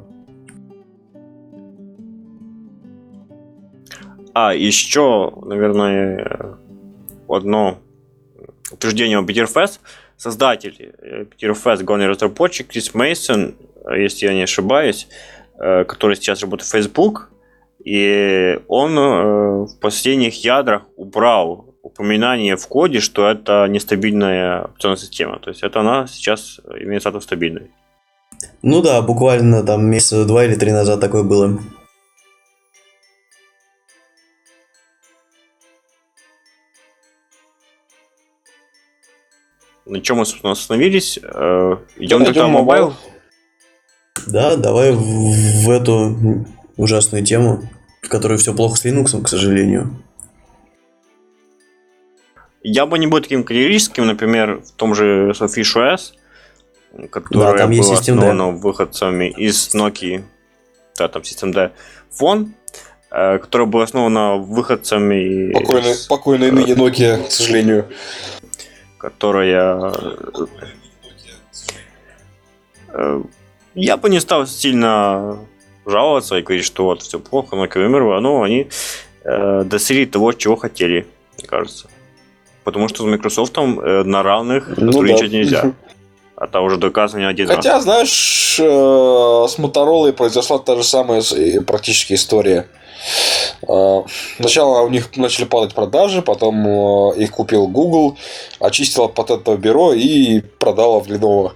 Еще, наверное, одно утверждение о BTRFS. Создатель BTRFS, главный разработчик Крис Мейсон, если я не ошибаюсь, который сейчас работает в Facebook, и он в последних ядрах убрал упоминание в коде, что это нестабильная операционная система. То есть это она сейчас имеет статус стабильной. Ну да, буквально там месяца 2 или 3 назад такое было. На чем мы, собственно, остановились? Идем тогда в мобайл? Да, давай в эту ужасную тему, в которой все плохо с Linux, к сожалению. Я бы не был таким категорическим, например, в том же Surface OS, которая там была есть основана выходцами из Nokia, да, там Systemd Phone, которая была основана выходцами... Покойной ныне Nokia, к сожалению. Которая... Я бы не стал сильно жаловаться и говорить, что вот все плохо, Nokia умерла, но они достигли того, чего хотели, мне кажется. Потому что с Microsoft на равных сотрудничать нельзя. Это уже доказано не один раз. Хотя, знаешь, с Motorola произошла та же самая практически история. Сначала у них начали падать продажи, потом их купил Google, очистила патентное бюро и продала в Lenovo.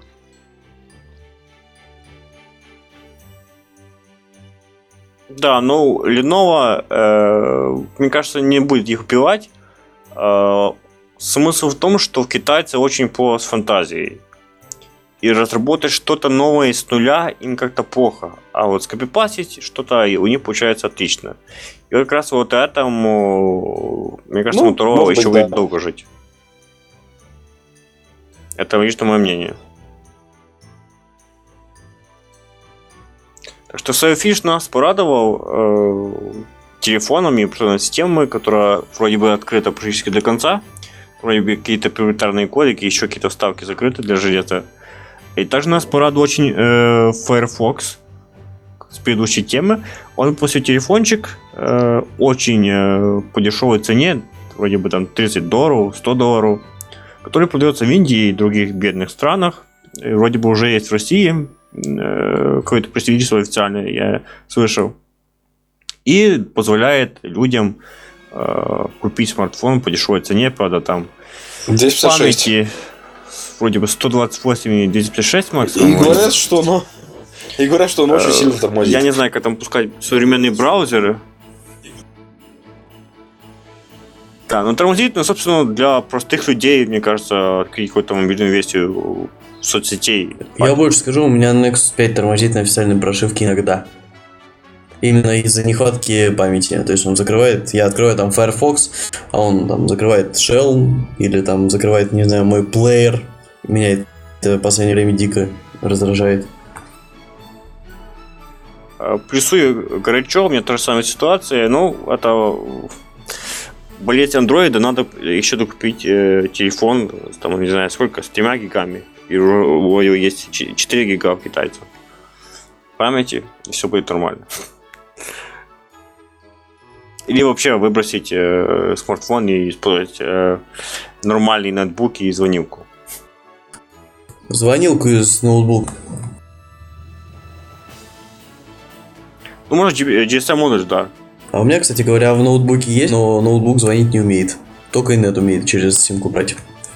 Да, ну, Lenovo, мне кажется, не будет их убивать. Смысл в том, что китайцы очень плохо с фантазией. И разработать что-то новое с нуля им как-то плохо. А вот скопипастить что-то у них получается отлично. И как раз вот этому, мне кажется, Motorola еще будет долго жить. Это лично мое мнение. Так что Sailfish нас порадовал телефонами и операционной системой, которая вроде бы открыта практически до конца. Вроде бы какие-то приоритарные кодики, еще какие-то вставки закрыты для железа. И также нас порадовал очень Firefox с предыдущей темы. Он выпустил телефончик очень по дешевой цене, вроде бы там $30, $100, который продается в Индии и других бедных странах. И вроде бы уже есть в России какое-то представительство официальное, я слышал. И позволяет людям купить смартфон по дешевой цене, правда, там 256. памяти вроде бы 128 и 256 максимум. И говорят, что он очень сильно тормозит. Я не знаю, как там пускать современные браузеры. Да, но тормозит, но, собственно, для простых людей, мне кажется, открыть какую-то мобильную версию соцсетей. Я больше скажу, у меня Nexus 5 тормозит на официальной прошивке иногда. Именно из-за нехватки памяти. То есть он закрывает, я открываю там Firefox, а он там закрывает Shell, или там закрывает, не знаю, мой плеер. Меня это в последнее время дико раздражает. Плюсую горячо, у меня та же самая ситуация. Ну, это болеть андроида, надо еще докупить телефон, там, не знаю, сколько, с 3 гигами. И у него есть 4 гига у китайцев памяти, и все будет нормально. Или вообще выбросить смартфон и использовать нормальные ноутбуки и звонилку. Звонилку из ноутбука. Ну, может, GSM модуль, да. А у меня, кстати говоря, в ноутбуке есть, но ноутбук звонить не умеет. Только инет умеет через симку брать.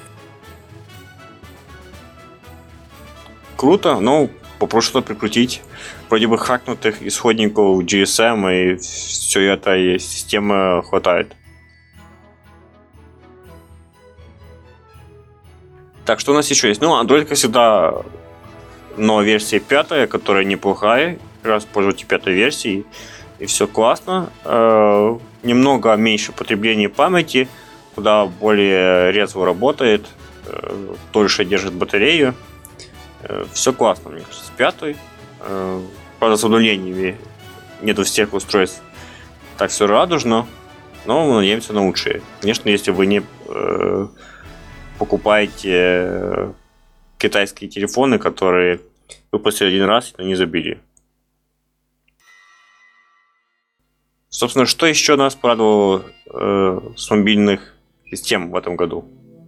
Круто, но попрошу что прикрутить. Вроде бы хакнутых исходников GSM и все это, и системы хватает. Так, что у нас еще есть? Ну, Android, как всегда, новая версия 5, которая неплохая. Как раз пользуйтесь 5 версией, и все классно. Немного меньше потребления памяти, куда более резво работает, дольше держит батарею. Все классно, мне кажется, с 5. Правда, с обновлениями нету всех устройств. Так все радужно, но мы надеемся на лучшее. Конечно, если вы не покупаете китайские телефоны, которые выпустили один раз и не забили. Собственно, что еще нас порадовало с мобильных систем в этом году?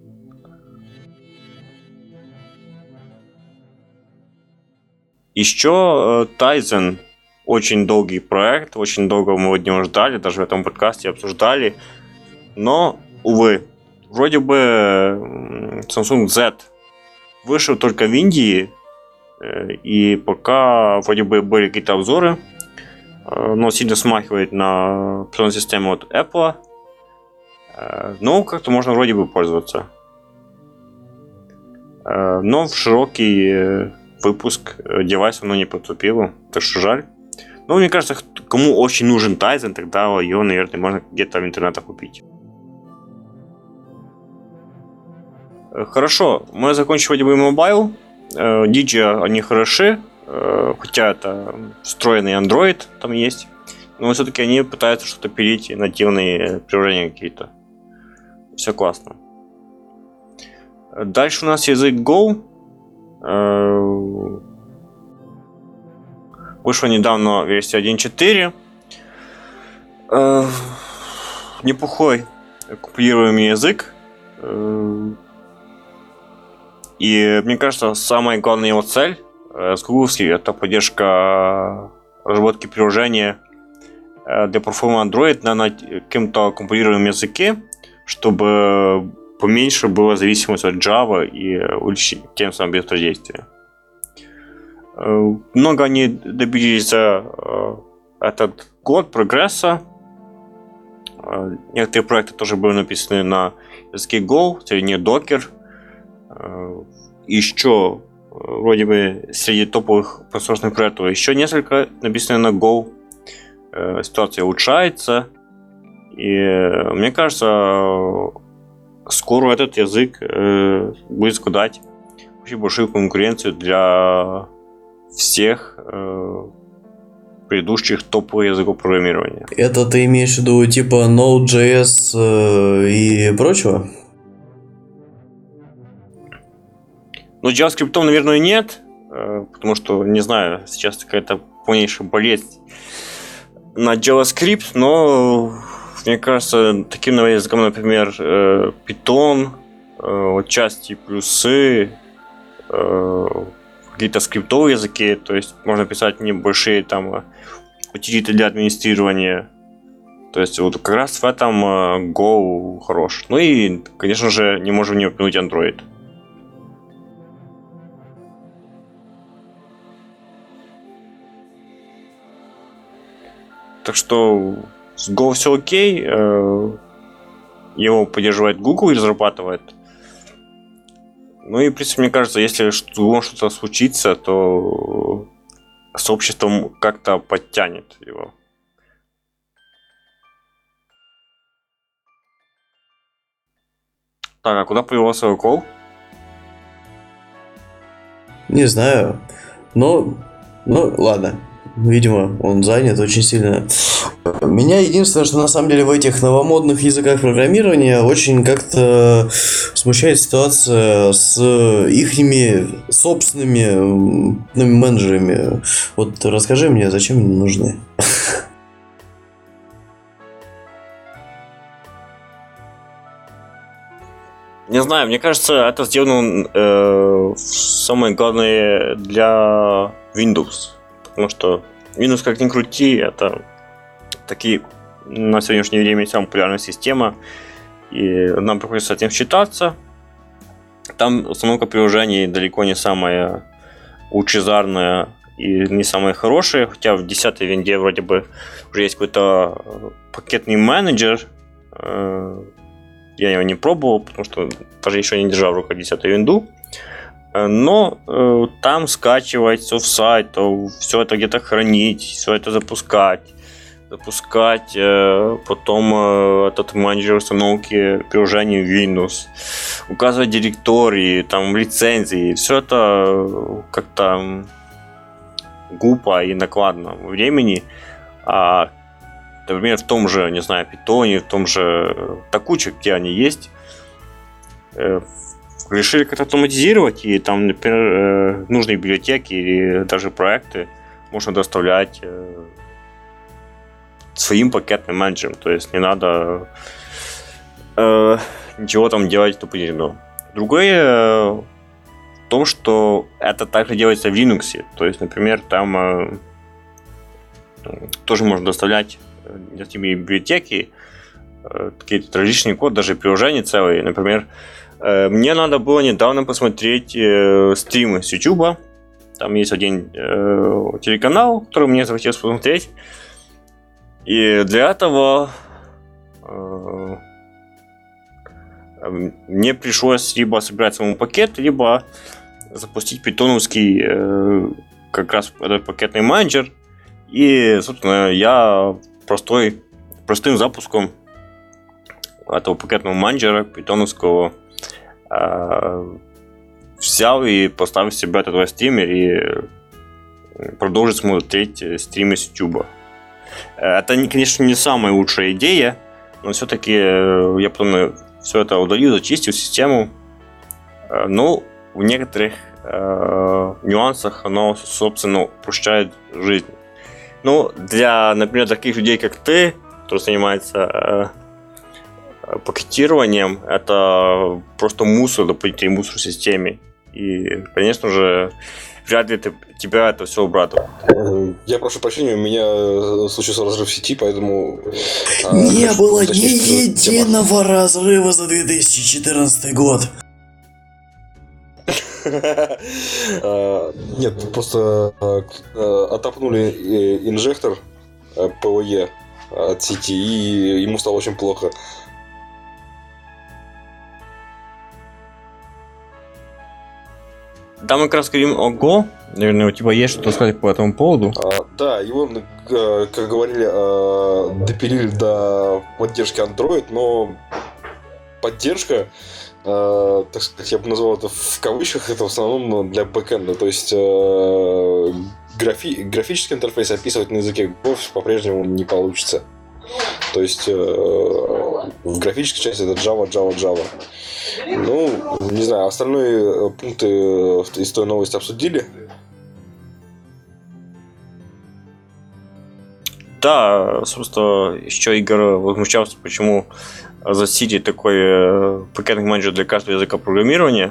Еще Tizen. Очень долгий проект, очень долго мы от него ждали, даже в этом подкасте обсуждали. Но, увы, вроде бы Samsung Z вышел только в Индии, и пока вроде бы были какие-то обзоры, но сильно смахивает на операционную систему от Apple. Но как-то можно вроде бы пользоваться. Но в широкий выпуск девайс оно не поступило, так что жаль. Но мне кажется, кому очень нужен Tizen, тогда ее, наверное, можно где-то в интернете купить. Хорошо, мы закончили вроде бы Mobile. Digi, они хороши, хотя это встроенный Android там есть, но все-таки они пытаются что-то пилить, нативные приложения какие-то. Все классно. Дальше у нас язык Go. Вышла недавно версия 1.4. Неплохой компилируемый язык. И мне кажется, самая главная его цель с гугловской — это поддержка разработки приложения для платформы Android на каком-то компилируемом языке, чтобы поменьше была зависимость от Java и увеличить тем самым быстродействие. Много они добились за этот год прогресса. Некоторые проекты тоже были написаны на языке Go, среди них Docker. Еще вроде бы среди топовых open-source проектов еще несколько написаны на Go. Ситуация улучшается. И мне кажется, скоро этот язык будет скудать. очень большую конкуренцию для всех предыдущих топовых языков программирования. Это ты имеешь в виду типа Node.js и прочего? Ну, JavaScript, наверное, нет, потому что, не знаю, сейчас какая-то полнейшая болезнь на JavaScript, но мне кажется, таким языком, например, Python, отчасти плюсы, какие-то скриптовые языки, то есть можно писать небольшие там утилиты для администрирования. То есть вот как раз в этом Go хорош. Ну и, конечно же, не можем не упомянуть Android. Так что с Go все окей. Его поддерживает Google и разрабатывает. Ну и, в принципе, мне кажется, если что-то случится, то сообщество как-то подтянет его. Так, а куда появился Go? Не знаю. Ну, ладно. Видимо, он занят очень сильно. Меня единственное, что на самом деле в этих новомодных языках программирования очень как-то смущает ситуация с ихними собственными менеджерами. Вот расскажи мне, зачем они нужны? Не знаю, мне кажется, это сделано самое главное для Windows. Потому что Windows, как ни крути, это таки на сегодняшнее время самая популярная система. И нам приходится с этим считаться. Там установка приложений далеко не самая лучезарная и не самая хорошая. Хотя в 10-й винде вроде бы уже есть какой-то пакетный менеджер. Я его не пробовал, потому что даже еще не держал в руках 10-ю винду. Но там скачивать все в сайт, все это где-то хранить, все это запускать, потом этот менеджер установки приложений в Windows, указывать директории, там лицензии, все это как-то глупо и накладно времени. А, например, в том же, не знаю, Python, в том же Такуче, где они есть, решили как-то автоматизировать, и там, например, нужные библиотеки или даже проекты можно доставлять своим пакетным менеджером. То есть не надо ничего там делать дополнительно. Другое в том, что это также делается в Linux. То есть, например, там тоже можно доставлять эти библиотеки, какие-то различные код, даже приложения целые. Например, мне надо было недавно посмотреть стримы с YouTube. Там есть один телеканал, который мне захотелось посмотреть. И для этого мне пришлось либо собирать самому пакет, либо запустить питоновский как раз этот пакетный менеджер. И, собственно, я простым запуском этого пакетного менеджера питоновского взял и поставил себе этот стример и продолжить смотреть стримы с YouTube. Это, конечно, не самая лучшая идея, но все-таки я потом все это удалил, зачистил систему. Но в некоторых нюансах оно, собственно, упрощает жизнь. Ну, для, например, таких людей, как ты, кто занимается пакетированием, это просто мусор, дополнительный мусор в системе. И, конечно же, вряд ли тебя это все обрадует. Я прошу прощения, у меня случился разрыв сети, поэтому... Не было ни единого разрыва за 2014 год. Нет, просто отопнули инжектор PoE от сети, и ему стало очень плохо. Да, мы как раз говорим о Go. Наверное, у тебя есть что-то сказать по этому поводу? Да, его, как говорили, допилили до поддержки Android, но поддержка, так сказать, я бы назвал это в кавычках, это в основном для бэкэнда. То есть графический интерфейс описывать на языке Go по-прежнему не получится. То есть в графической части это Java. Ну, не знаю, остальные пункты из той новости обсудили. Да, собственно, еще Игорь возмущался, почему за City такой пакетный менеджер для каждого языка программирования.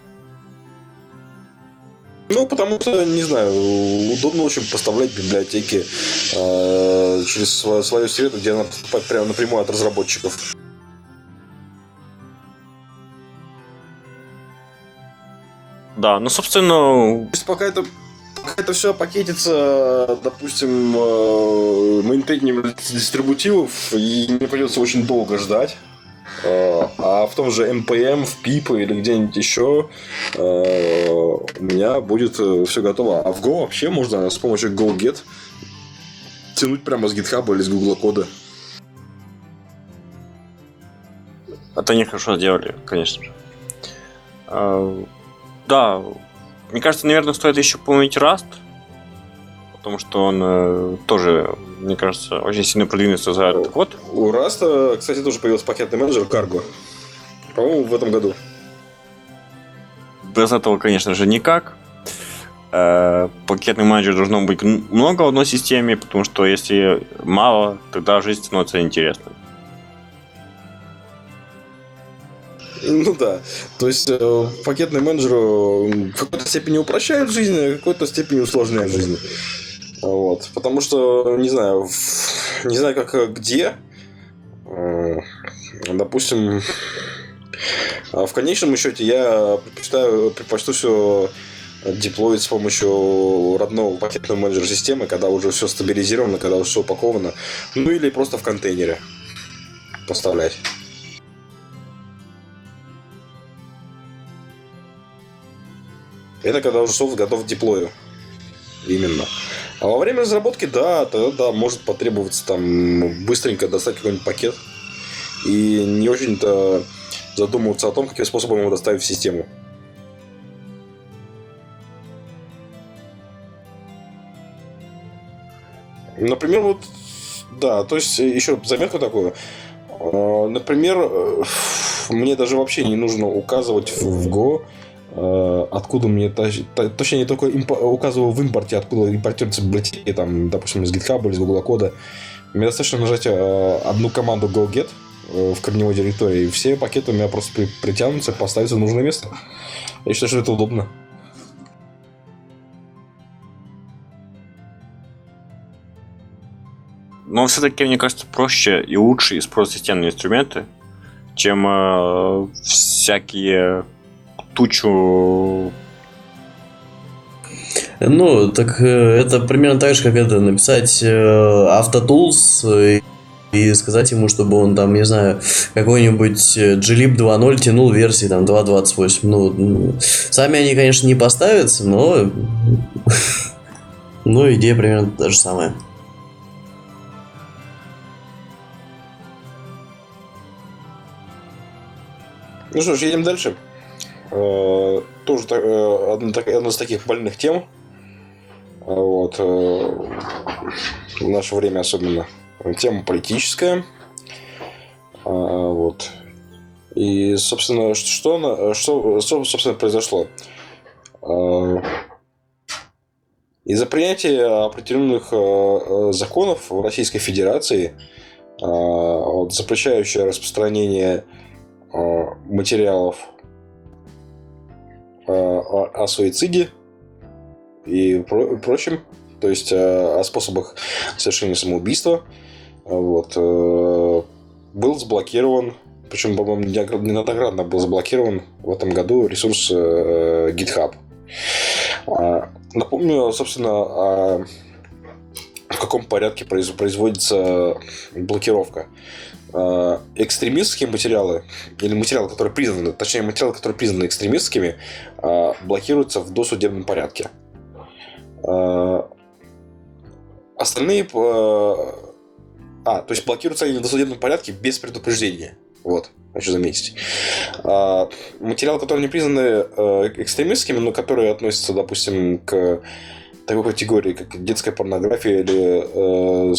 Ну, потому что, не знаю, удобно очень поставлять библиотеки через свою среду, где она поступает прямо напрямую от разработчиков. Да, ну, собственно... То есть пока это все пакетится, допустим, мейнтейнером дистрибутивов, и мне придется очень долго ждать. А в том же NPM, в PIP или где-нибудь еще у меня будет все готово. А в Go вообще можно с помощью GoGet тянуть прямо с GitHub или с Google кода. Это они хорошо сделали, конечно же. Да, мне кажется, наверное, стоит еще помнить Rust, потому что он тоже, мне кажется, очень сильно продвинулся за этот год. У Rust, кстати, тоже появился пакетный менеджер Cargo. По-моему, в этом году. Без этого, конечно же, никак. Пакетный менеджер должно быть много в одной системе, потому что если мало, тогда жизнь становится интересной. Ну да, то есть пакетный менеджер в какой-то степени упрощает жизнь, а в какой-то степени усложняет жизнь. Вот. Потому что, не знаю как где, допустим, в конечном счете я предпочту все деплоить с помощью родного пакетного менеджера системы, когда уже все стабилизировано, когда уже все упаковано, ну или просто в контейнере поставлять. Это когда уже софт готов к деплою. Именно. А во время разработки, да, тогда может потребоваться там быстренько достать какой-нибудь пакет и не очень-то задумываться о том, каким способом его доставить в систему. Например, вот, да, то есть еще заметку такую. Например, мне даже вообще не нужно указывать в Go, откуда мне точнее, не только указываю в импорте, откуда импортируются библиотеки, там, допустим, из GitHub или из Google кода. Мне достаточно нажать одну команду GoGet в корневой директории, и все пакеты у меня просто притянутся, поставятся в нужное место. Я считаю, что это удобно. Но все-таки, мне кажется, проще и лучше использовать системные инструменты, чем всякие тучу. Ну, так это примерно так же, как это написать автотулс и сказать ему, чтобы он там, не знаю, какой-нибудь glib 2.0 тянул версии там 2.28. Ну, сами они, конечно, не поставятся, но идея примерно та же самая. Ну что ж, едем дальше. Тоже одна из таких больных тем. Вот. В наше время особенно. Тема политическая. Вот. И, собственно, что собственно, произошло? Из-за принятия определенных законов в Российской Федерации, запрещающих распространение материалов о суициде и прочем, то есть о способах совершения самоубийства, вот, был заблокирован, причем, по-моему, неоднократно был заблокирован в этом году ресурс GitHub. Напомню, собственно, в каком порядке производится блокировка. Экстремистские материалы или материалы, которые признаны экстремистскими, блокируются в досудебном порядке. Остальные, то есть блокируются они в досудебном порядке без предупреждения. Вот, хочу заметить. Материалы, которые не признаны экстремистскими, но которые относятся, допустим, к такой категории, как детская порнография или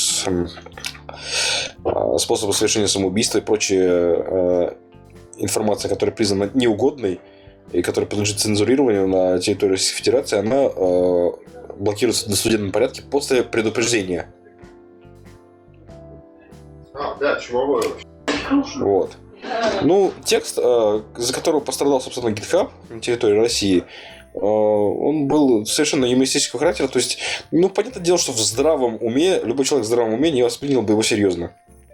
способы совершения самоубийства и прочая информация, которая признана неугодной и которая подлежит цензурированию на территории Российской Федерации, она блокируется в досудебном порядке после предупреждения. Да, чумовой. Вот. Ну, текст, за которого пострадал, собственно, GitHub на территории России, он был совершенно юмористического характера. То есть, ну, понятное дело, что в здравом уме, любой человек в здравом уме не воспринял бы его серьезно.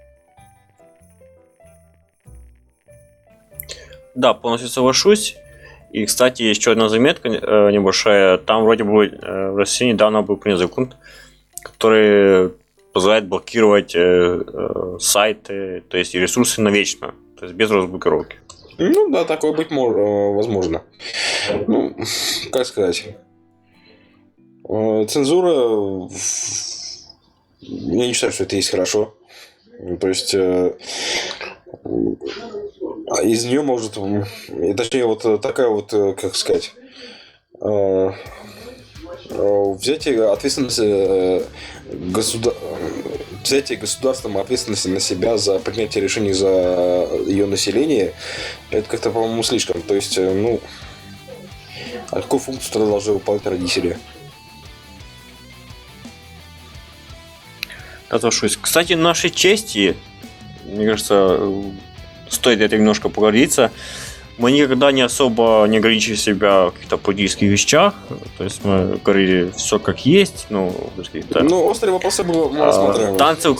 Да, полностью соглашусь. И, кстати, еще одна заметка небольшая. Там вроде бы в России недавно был принят закон, который позволяет блокировать сайты, то есть и ресурсы навечно, то есть без разблокировки. Ну да, такое быть возможно. Ну, как сказать. Цензура, я не считаю, что это есть хорошо. То есть из нее может, точнее, вот такая вот, как сказать, взятие ответственности взятие государством ответственности на себя за принятие решений за ее население, это как-то, по-моему, слишком. То есть, ну, а какую функцию тогда должны выполнять родители? Соглашусь. Кстати, нашей чести, мне кажется, стоит это немножко поговориться. Мы никогда не особо не ограничили себя в каких-то политических вещах. То есть мы говорили все как есть. Ну, острые вопросы мы рассматриваем.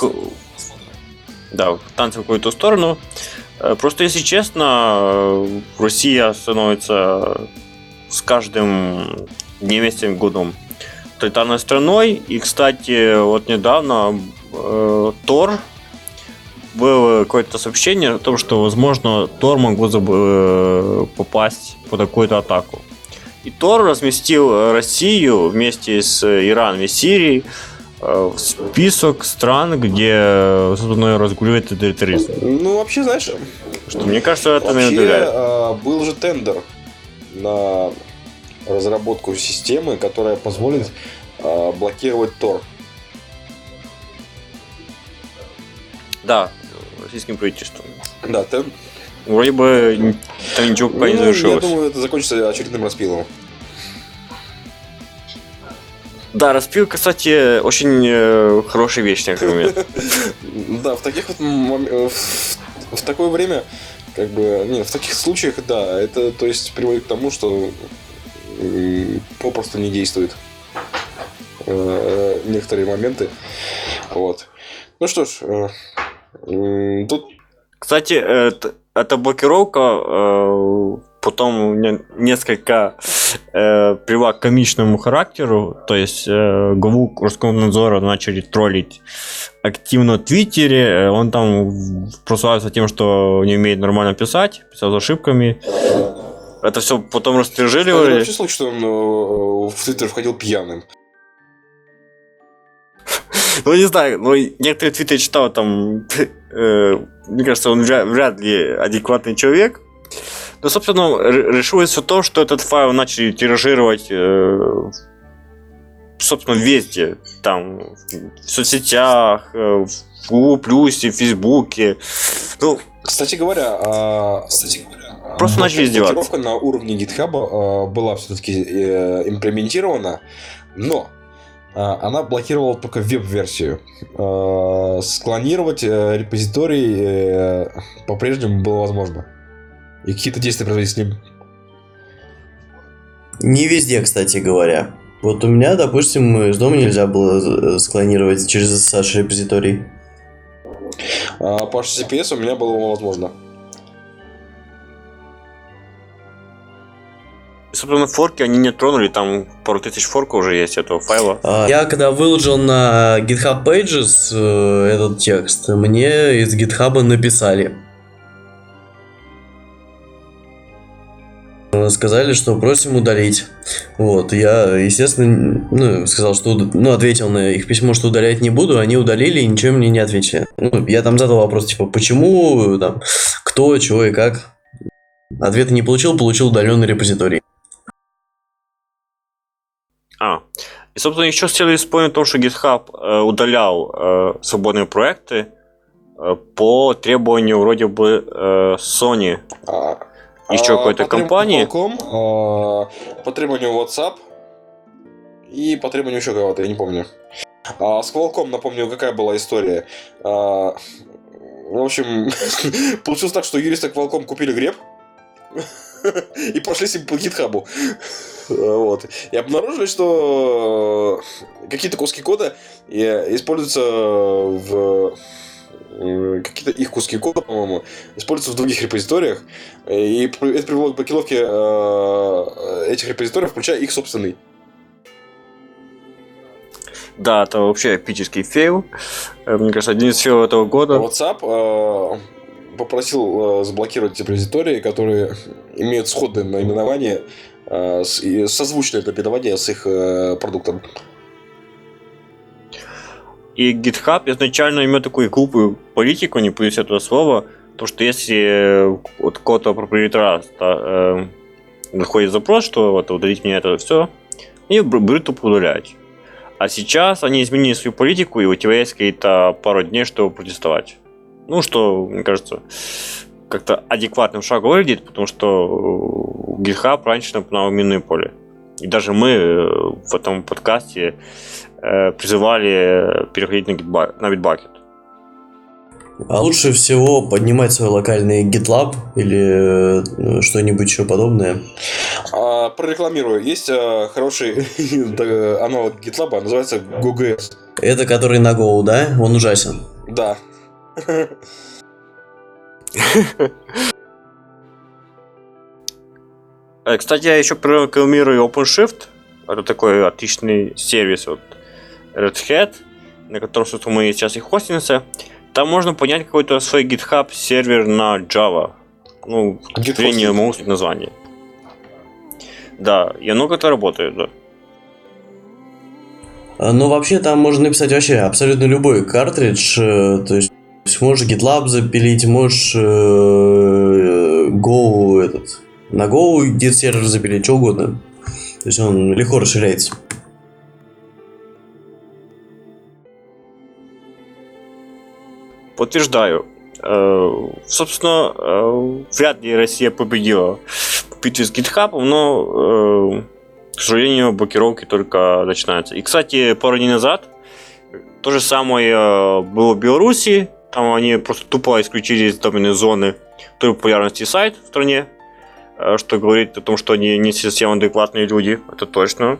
Танцы в какую-то сторону. Просто, если честно, Россия становится с каждым днем, месяцем, годом тоталитарной страной. И, кстати, вот недавно Тор было какое-то сообщение о том, что, возможно, Тор могло попасть под какую-то атаку. И Тор разместил Россию вместе с Ираном и Сирией в список стран, где, собственно, разгуливает тоталитаризм. Ну, вообще, знаешь, что, мне кажется, это вообще был же тендер на разработку системы, которая позволит блокировать Тор. Да, российским правительством. Да, вроде бы там ничего пока не завершилось. Я думаю, это закончится очередным распилом. Да, распил, кстати, очень хорошая вещь, например. Да, в таких вот в такое время, как бы, в таких случаях, да, это, то есть, приводит к тому, что попросту не действует некоторые моменты. Вот. Ну что ж, тут... Кстати, эта блокировка потом несколько привела к комичному характеру. То есть главу Роскомнадзора начали троллить активно в Твиттере. Он там прославился тем, что не умеет нормально писать, писал с ошибками. Это все потом растяжеливали. Я вообще слышал, что он в Твиттер входил пьяным. Ну, не знаю, но некоторые твиты я читал, там, мне кажется, он вряд ли адекватный человек. Но, собственно, решилось все то, что этот файл начали тиражировать, собственно, везде. Там, в соцсетях, в Google+, в Фейсбуке. Ну, Кстати говоря, просто начали издеваться. Блокировка на уровне GitHub была все-таки имплементирована, но она блокировала только веб-версию. Склонировать репозиторий по-прежнему было возможно. И какие-то действия проводить с ним. Не везде, кстати говоря. Вот у меня, допустим, из дома нельзя было склонировать через SSH репозиторий. По HTTPS у меня было возможно. Собственно, форки они не тронули, там пару тысяч форков уже есть этого файла. Я когда выложил на GitHub Pages этот текст, мне из GitHub написали: сказали, что просим удалить. Вот, я, естественно, сказал, что, ответил на их письмо, что удалять не буду, они удалили и ничего мне не ответили. Я там задал вопрос, типа, почему, там, кто, чего и как. Ответа не получил удаленный репозиторий. И, собственно, еще хотели вспомнить о том, что GitHub удалял свободные проекты по требованию вроде бы Sony. Еще какой-то компании. Qualcomm, по требованию WhatsApp и по требованию еще кого-то, я не помню. С Qualcomm, напомню, какая была история. В общем, получилось так, что юристы Qualcomm купили греб и прошлись им по GitHub. Вот. И обнаружили, что какие-то куски кода используются в... Какие-то их куски кода, по-моему, используются в других репозиториях. И это привело к блокировке этих репозиториев, включая их собственный. Да, это вообще эпический фейл. Мне кажется, один из фейлов этого года. WhatsApp попросил заблокировать эти репозитории, которые имеют сходное наименование, созвучное наименование с их продуктом. И GitHub изначально имел такую глупую политику, не боюсь этого слова, то что если от какого-то проприетара находит запрос, что вот удалить мне это все, и берут тупо удалять. А сейчас они изменили свою политику, и у тебя есть какие-то пару дней, чтобы протестовать. Что, мне кажется, как-то адекватным шагом выглядит, потому что GitHub раньше напоминал минное поле. И даже мы в этом подкасте призывали переходить на Bitbucket. А лучше всего поднимать свой локальный GitLab или что-нибудь еще подобное. Прорекламирую. Есть хороший аналог GitLab, называется GoGS. Это который на Go, да? Он ужасен. Да. Кстати, я еще прорекламирую OpenShift. Это такой отличный сервис от Red Hat, на котором, собственно, мы сейчас и хостимся. Там можно понять какой-то свой GitHub сервер на Java. Я могу сказать название. Да, и оно как-то работает, да. Вообще там можно написать вообще абсолютно любой картридж. То есть можешь GitLab запилить, можешь Go на Go Git сервер запилить, что угодно. То есть он легко расширяется. Подтверждаю. Собственно, вряд ли Россия победила в битве с GitHub, но, к сожалению, блокировки только начинаются. И, кстати, пару дней назад то же самое было в Беларуси. Там они просто тупо исключили из доменной зоны той популярности сайт в стране, что говорит о том, что они не совсем адекватные люди, это точно.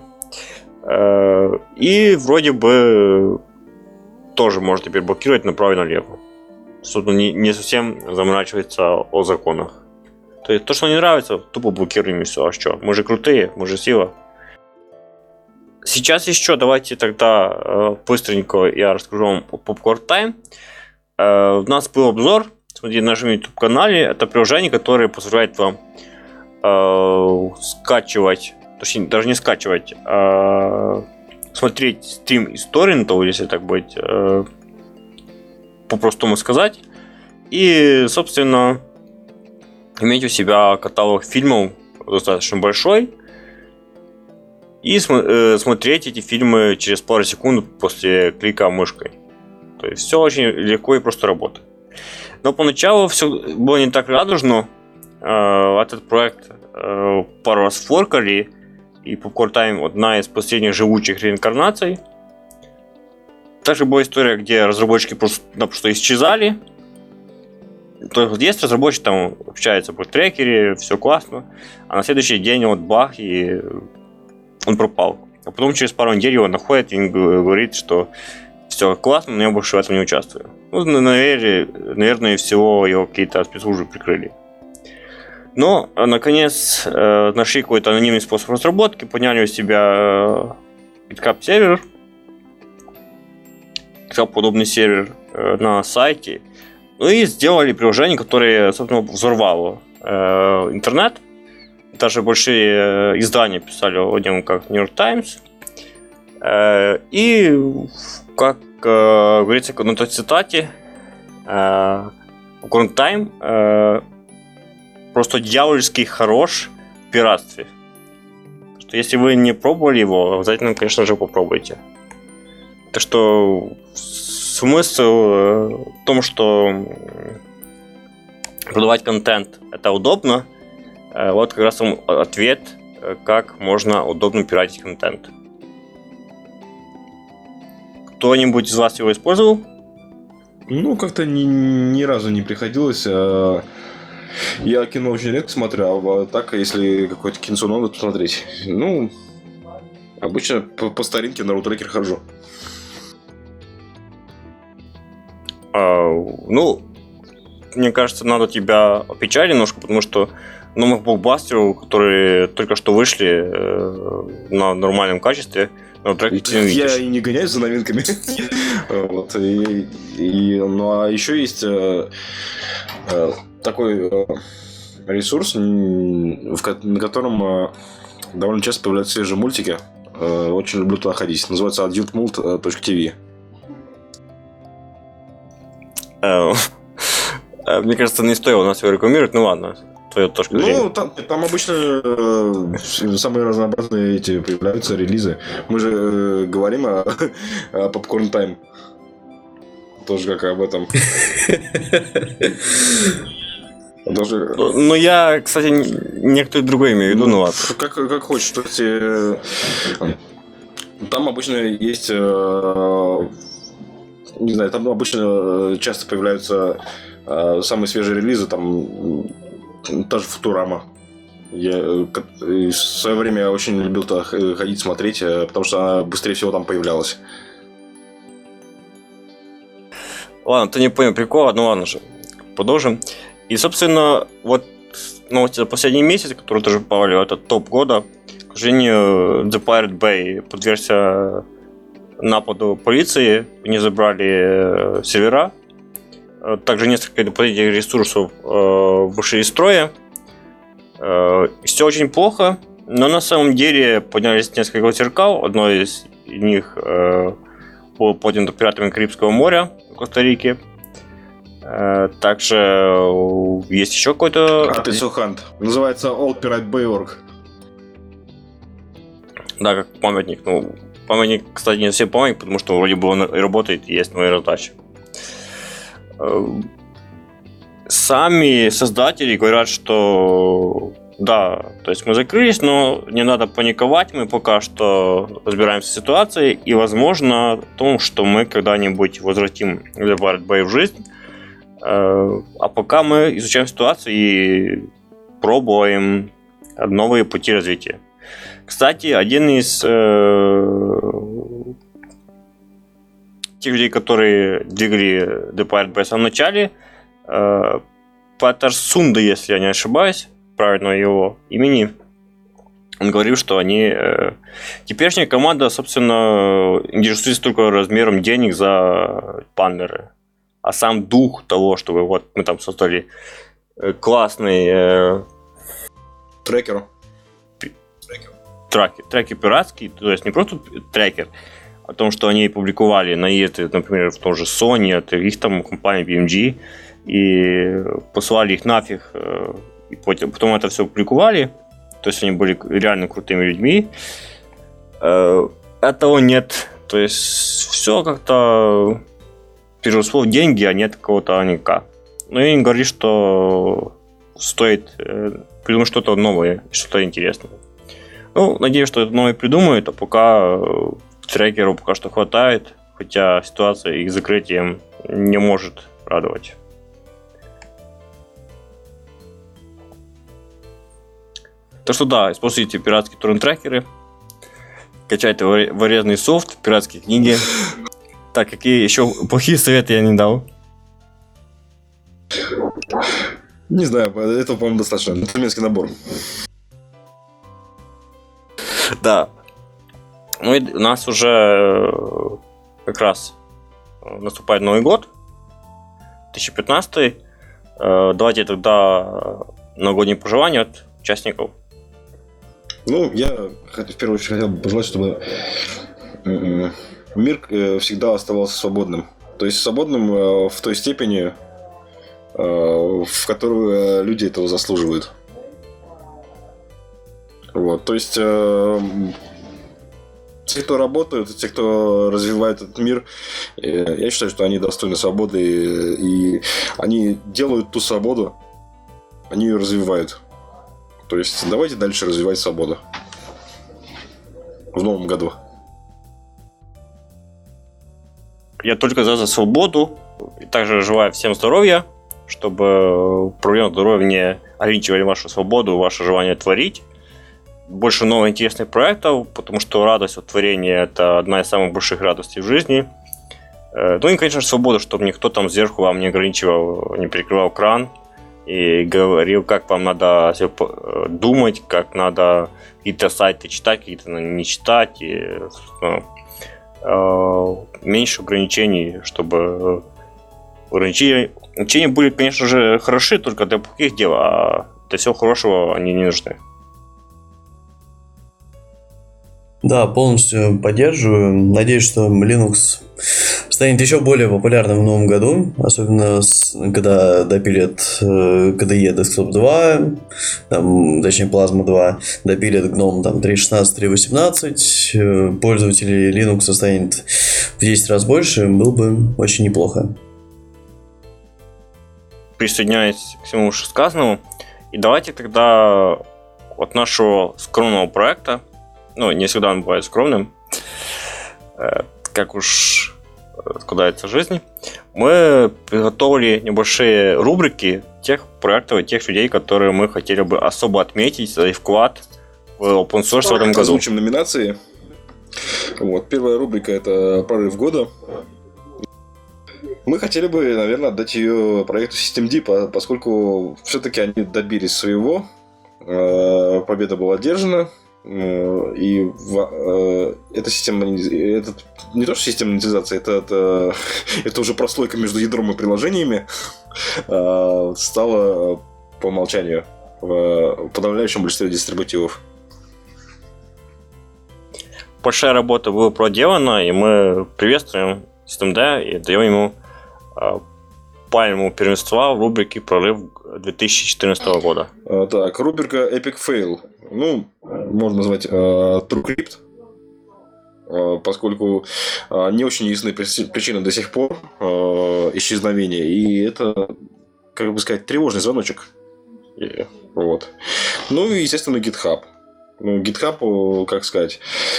И вроде бы тоже можно теперь блокировать направо и налево. Собственно, не совсем заморачивается о законах. То есть то, что не нравится, тупо блокируем и все. А что? Мы же крутые, мы же сила. Сейчас еще давайте тогда быстренько я расскажу вам о Popcorn Time. У нас был обзор, смотрите, на нашем YouTube канале. Это приложение, которое позволяет вам скачивать, точнее, даже не скачивать, смотреть стрим из торрентов, если так быть, по-простому сказать. И, собственно, иметь у себя каталог фильмов достаточно большой. И смотреть эти фильмы через пару секунд после клика мышкой. То есть все очень легко и просто работает. Но поначалу все было не так радужно. Этот проект пару раз форкали. И Popcorn Time одна из последних живучих реинкарнаций. Также была история, где разработчики просто исчезали. То есть есть разработчик, там общается по трекере, все классно. А на следующий день вот бах, и он пропал. А потом через пару недель его находят и говорит, что все классно, но я больше в этом не участвую. Наверное, всего его какие-то спецслужбы прикрыли. Но, наконец, нашли какой-то анонимный способ разработки, подняли у себя GitHub сервер, подобный сервер на сайте, ну и сделали приложение, которое, собственно, взорвало интернет. даже большие издания писали о нем, как New York Times. И, как говорится на той цитате, Current Time просто дьявольски хорош в пиратстве. Что если вы не пробовали его, обязательно, конечно же, попробуйте. Так что смысл в том, что продавать контент это удобно. Вот как раз вам ответ, как можно удобно пиратить контент. Кто-нибудь из вас его использовал? Ну, как-то ни разу не приходилось. Я кино очень редко смотрю, а так, если какое-то кинцо надо посмотреть, ну, обычно по старинке на рутрекер хожу. Ну, мне кажется, надо тебя опечалить немножко, потому что новых блокбастеров, которые только что вышли на нормальном качестве, на рутрекере ты не увидишь. Я и не гоняюсь за новинками. Вот, ну, а еще есть такой ресурс, на котором довольно часто появляются свежие мультики. Очень люблю туда ходить. Называется adultmult.tv. Мне кажется, не стоило у нас его рекламировать, ну ладно. Твоя точка зрения. Ну, там обычно самые разнообразные эти появляются релизы. Мы же говорим о Popcorn Time. Тоже как об этом. Даже... Ну, я, кстати, некоторые другое имею в виду, ну ладно. Как хочешь. То есть, там обычно есть... Не знаю, там обычно часто появляются самые свежие релизы, там та же Футурама. Я в свое время очень любил туда ходить, смотреть, потому что она быстрее всего там появлялась. Ладно, ты не понял прикола, ну ладно же, продолжим. И, собственно, вот новости за последний месяц, которые тоже попали в этот топ года. К сожалению, The Pirate Bay подвергся нападу полиции, они забрали сервера. Также несколько дополнительных ресурсов вышли из строя. Все очень плохо, но на самом деле поднялись несколько зеркал. Одно из них было поднято пиратами Карибского моря в Коста-Рике. Также есть еще какой-то... Hunt. Называется Old Pirate Bay.org. Да, как памятник. Ну, памятник, кстати, не совсем памятник, потому что вроде бы он и работает, и есть новые раздачи. Сами создатели говорят, что да, то есть мы закрылись, но не надо паниковать, мы пока что разбираемся с ситуацией, и возможно в том, что мы когда-нибудь возвратим The Pirate Bay в жизнь, а пока мы изучаем ситуацию и пробуем новые пути развития. Кстати, один из тех людей, которые двигали The Pirate Bay в самом начале, Патер Сунда, если я не ошибаюсь, правильно его имени, он говорил, что они... Теперешняя команда, собственно, интересуется только размером денег за баннеры. А сам дух того, чтобы вот мы там создали классный... Трекер. Треки пиратские, то есть не просто трекер, о том, что они публиковали наезды, например, в том же Sony, от их там компании BMG, и послали их нафиг, и потом это все публиковали, то есть они были реально крутыми людьми. Этого нет, то есть все как-то переросло в деньги, а нет какого-то аника. Но я им говорю, что стоит придумать что-то новое, что-то интересное. Ну, надеюсь, что это новое придумают, а пока трекеру пока что хватает, хотя ситуация их закрытием не может радовать. Так что да, используйте пиратские торрент-трекеры, качайте вырезанный софт, пиратские книги. Так, какие еще плохие советы я не дал? Не знаю, этого, по-моему, достаточно. Джентльменский набор. Да. Ну и у нас уже как раз наступает Новый год, 2015. Давайте тогда новогодние пожелания от участников. Ну, я в первую очередь хотел бы пожелать, чтобы мир всегда оставался свободным. То есть свободным в той степени, в которую люди этого заслуживают. Вот, то есть те, кто работают, те, кто развивает этот мир, я считаю, что они достойны свободы, и они делают ту свободу, они ее развивают. То есть давайте дальше развивать свободу в новом году. Я только за свободу. И также желаю всем здоровья, чтобы проблемы здоровья не ограничивали вашу свободу, ваше желание творить. Больше новых интересных проектов, потому что радость от творения – это одна из самых больших радостей в жизни. Ну и, конечно же, свобода, чтобы никто там сверху вам не ограничивал, не перекрывал кран и говорил, как вам надо думать, как надо какие-то сайты читать, какие-то не читать. И, меньше ограничений, чтобы ограничения были, конечно же, хороши только для плохих дел, а для всего хорошего они не нужны. Да, полностью поддерживаю. Надеюсь, что Linux станет еще более популярным в новом году, особенно когда допилят KDE Desktop 2, там, точнее Plasma 2, допилят GNOME там 3.16, 3.18, пользователей Linux станет в 10 раз больше, было бы очень неплохо. Присоединяюсь к всему вышесказанному. И давайте тогда от нашего скромного проекта, ну, не всегда он бывает скромным, как уж складывается жизнь, мы приготовили небольшие рубрики тех проектов и тех людей, которые мы хотели бы особо отметить за их вклад в open source в этом году. Озвучим номинации. Вот. Первая рубрика – это прорыв года. Мы хотели бы, наверное, отдать ее проекту Systemd, поскольку все-таки они добились своего. Победа была одержана. И эта система, это не то, что система монетизации, это уже прослойка между ядром и приложениями стала по умолчанию в подавляющем большинстве дистрибутивов. Большая работа была проделана, и мы приветствуем Systemd и даем ему пальму первенства в рубрике «Прорыв 2014 года». Так, рубрика Epic Fail. Ну, можно назвать TrueCrypt, поскольку не очень ясны причины до сих пор исчезновения. И это, как бы сказать, тревожный звоночек. Вот. Ну и, естественно, GitHub. Ну, GitHub, как сказать,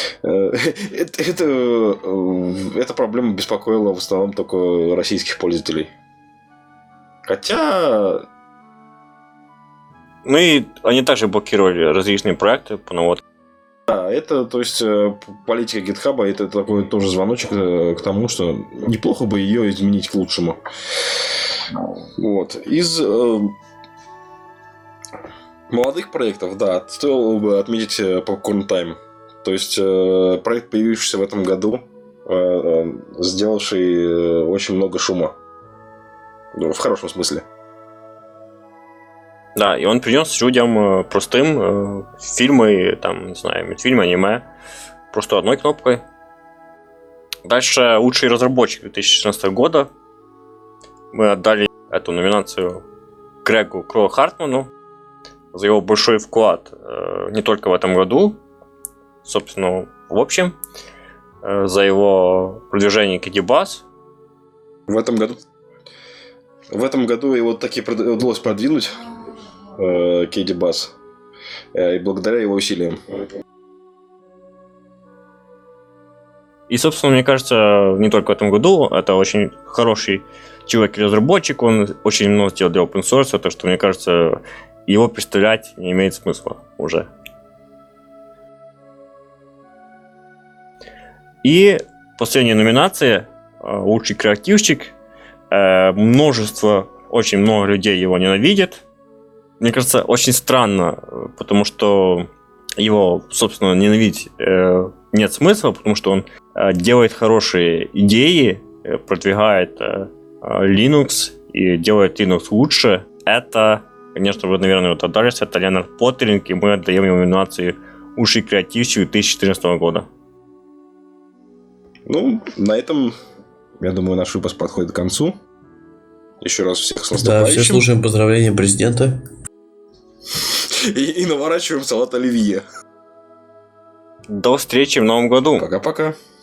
эта проблема беспокоила в основном только российских пользователей. Хотя... Ну и они также блокировали различные проекты по наводке. Да, это, то есть, политика GitHub, это такой тоже звоночек к тому, что неплохо бы ее изменить к лучшему. Вот. Из молодых проектов, да, стоило бы отметить Popcorn Time. То есть, проект, появившийся в этом году, сделавший очень много шума. Ну, в хорошем смысле. Да, и он принес людям простым фильмы, там, не знаю, мультфильмы, аниме, просто одной кнопкой. Дальше лучший разработчик 2016 года. Мы отдали эту номинацию Грегу Кроу Хартману за его большой вклад не только в этом году, собственно, в общем, за его продвижение KDBus. В этом году его таки удалось продвинуть, KDBus, и благодаря его усилиям. И, собственно, мне кажется, не только в этом году, это очень хороший человек и разработчик, он очень много сделал для open source, то что, мне кажется, его представлять не имеет смысла уже. И последняя номинация, лучший креативщик, очень много людей его ненавидят. Мне кажется, очень странно, потому что его, собственно, ненавидеть нет смысла, потому что он делает хорошие идеи, продвигает Linux и делает Linux лучше. Это, конечно, вы, наверное, вот отдались, это Ленард Поттеринг, и мы отдаем ему номинацию лучший креативчик 2014 года. Ну, на этом, я думаю, наш выпуск подходит к концу. Еще раз всех с Да, наступающим. все слушаем поздравления президента. И наворачиваем салат оливье. До встречи в новом году. Пока-пока.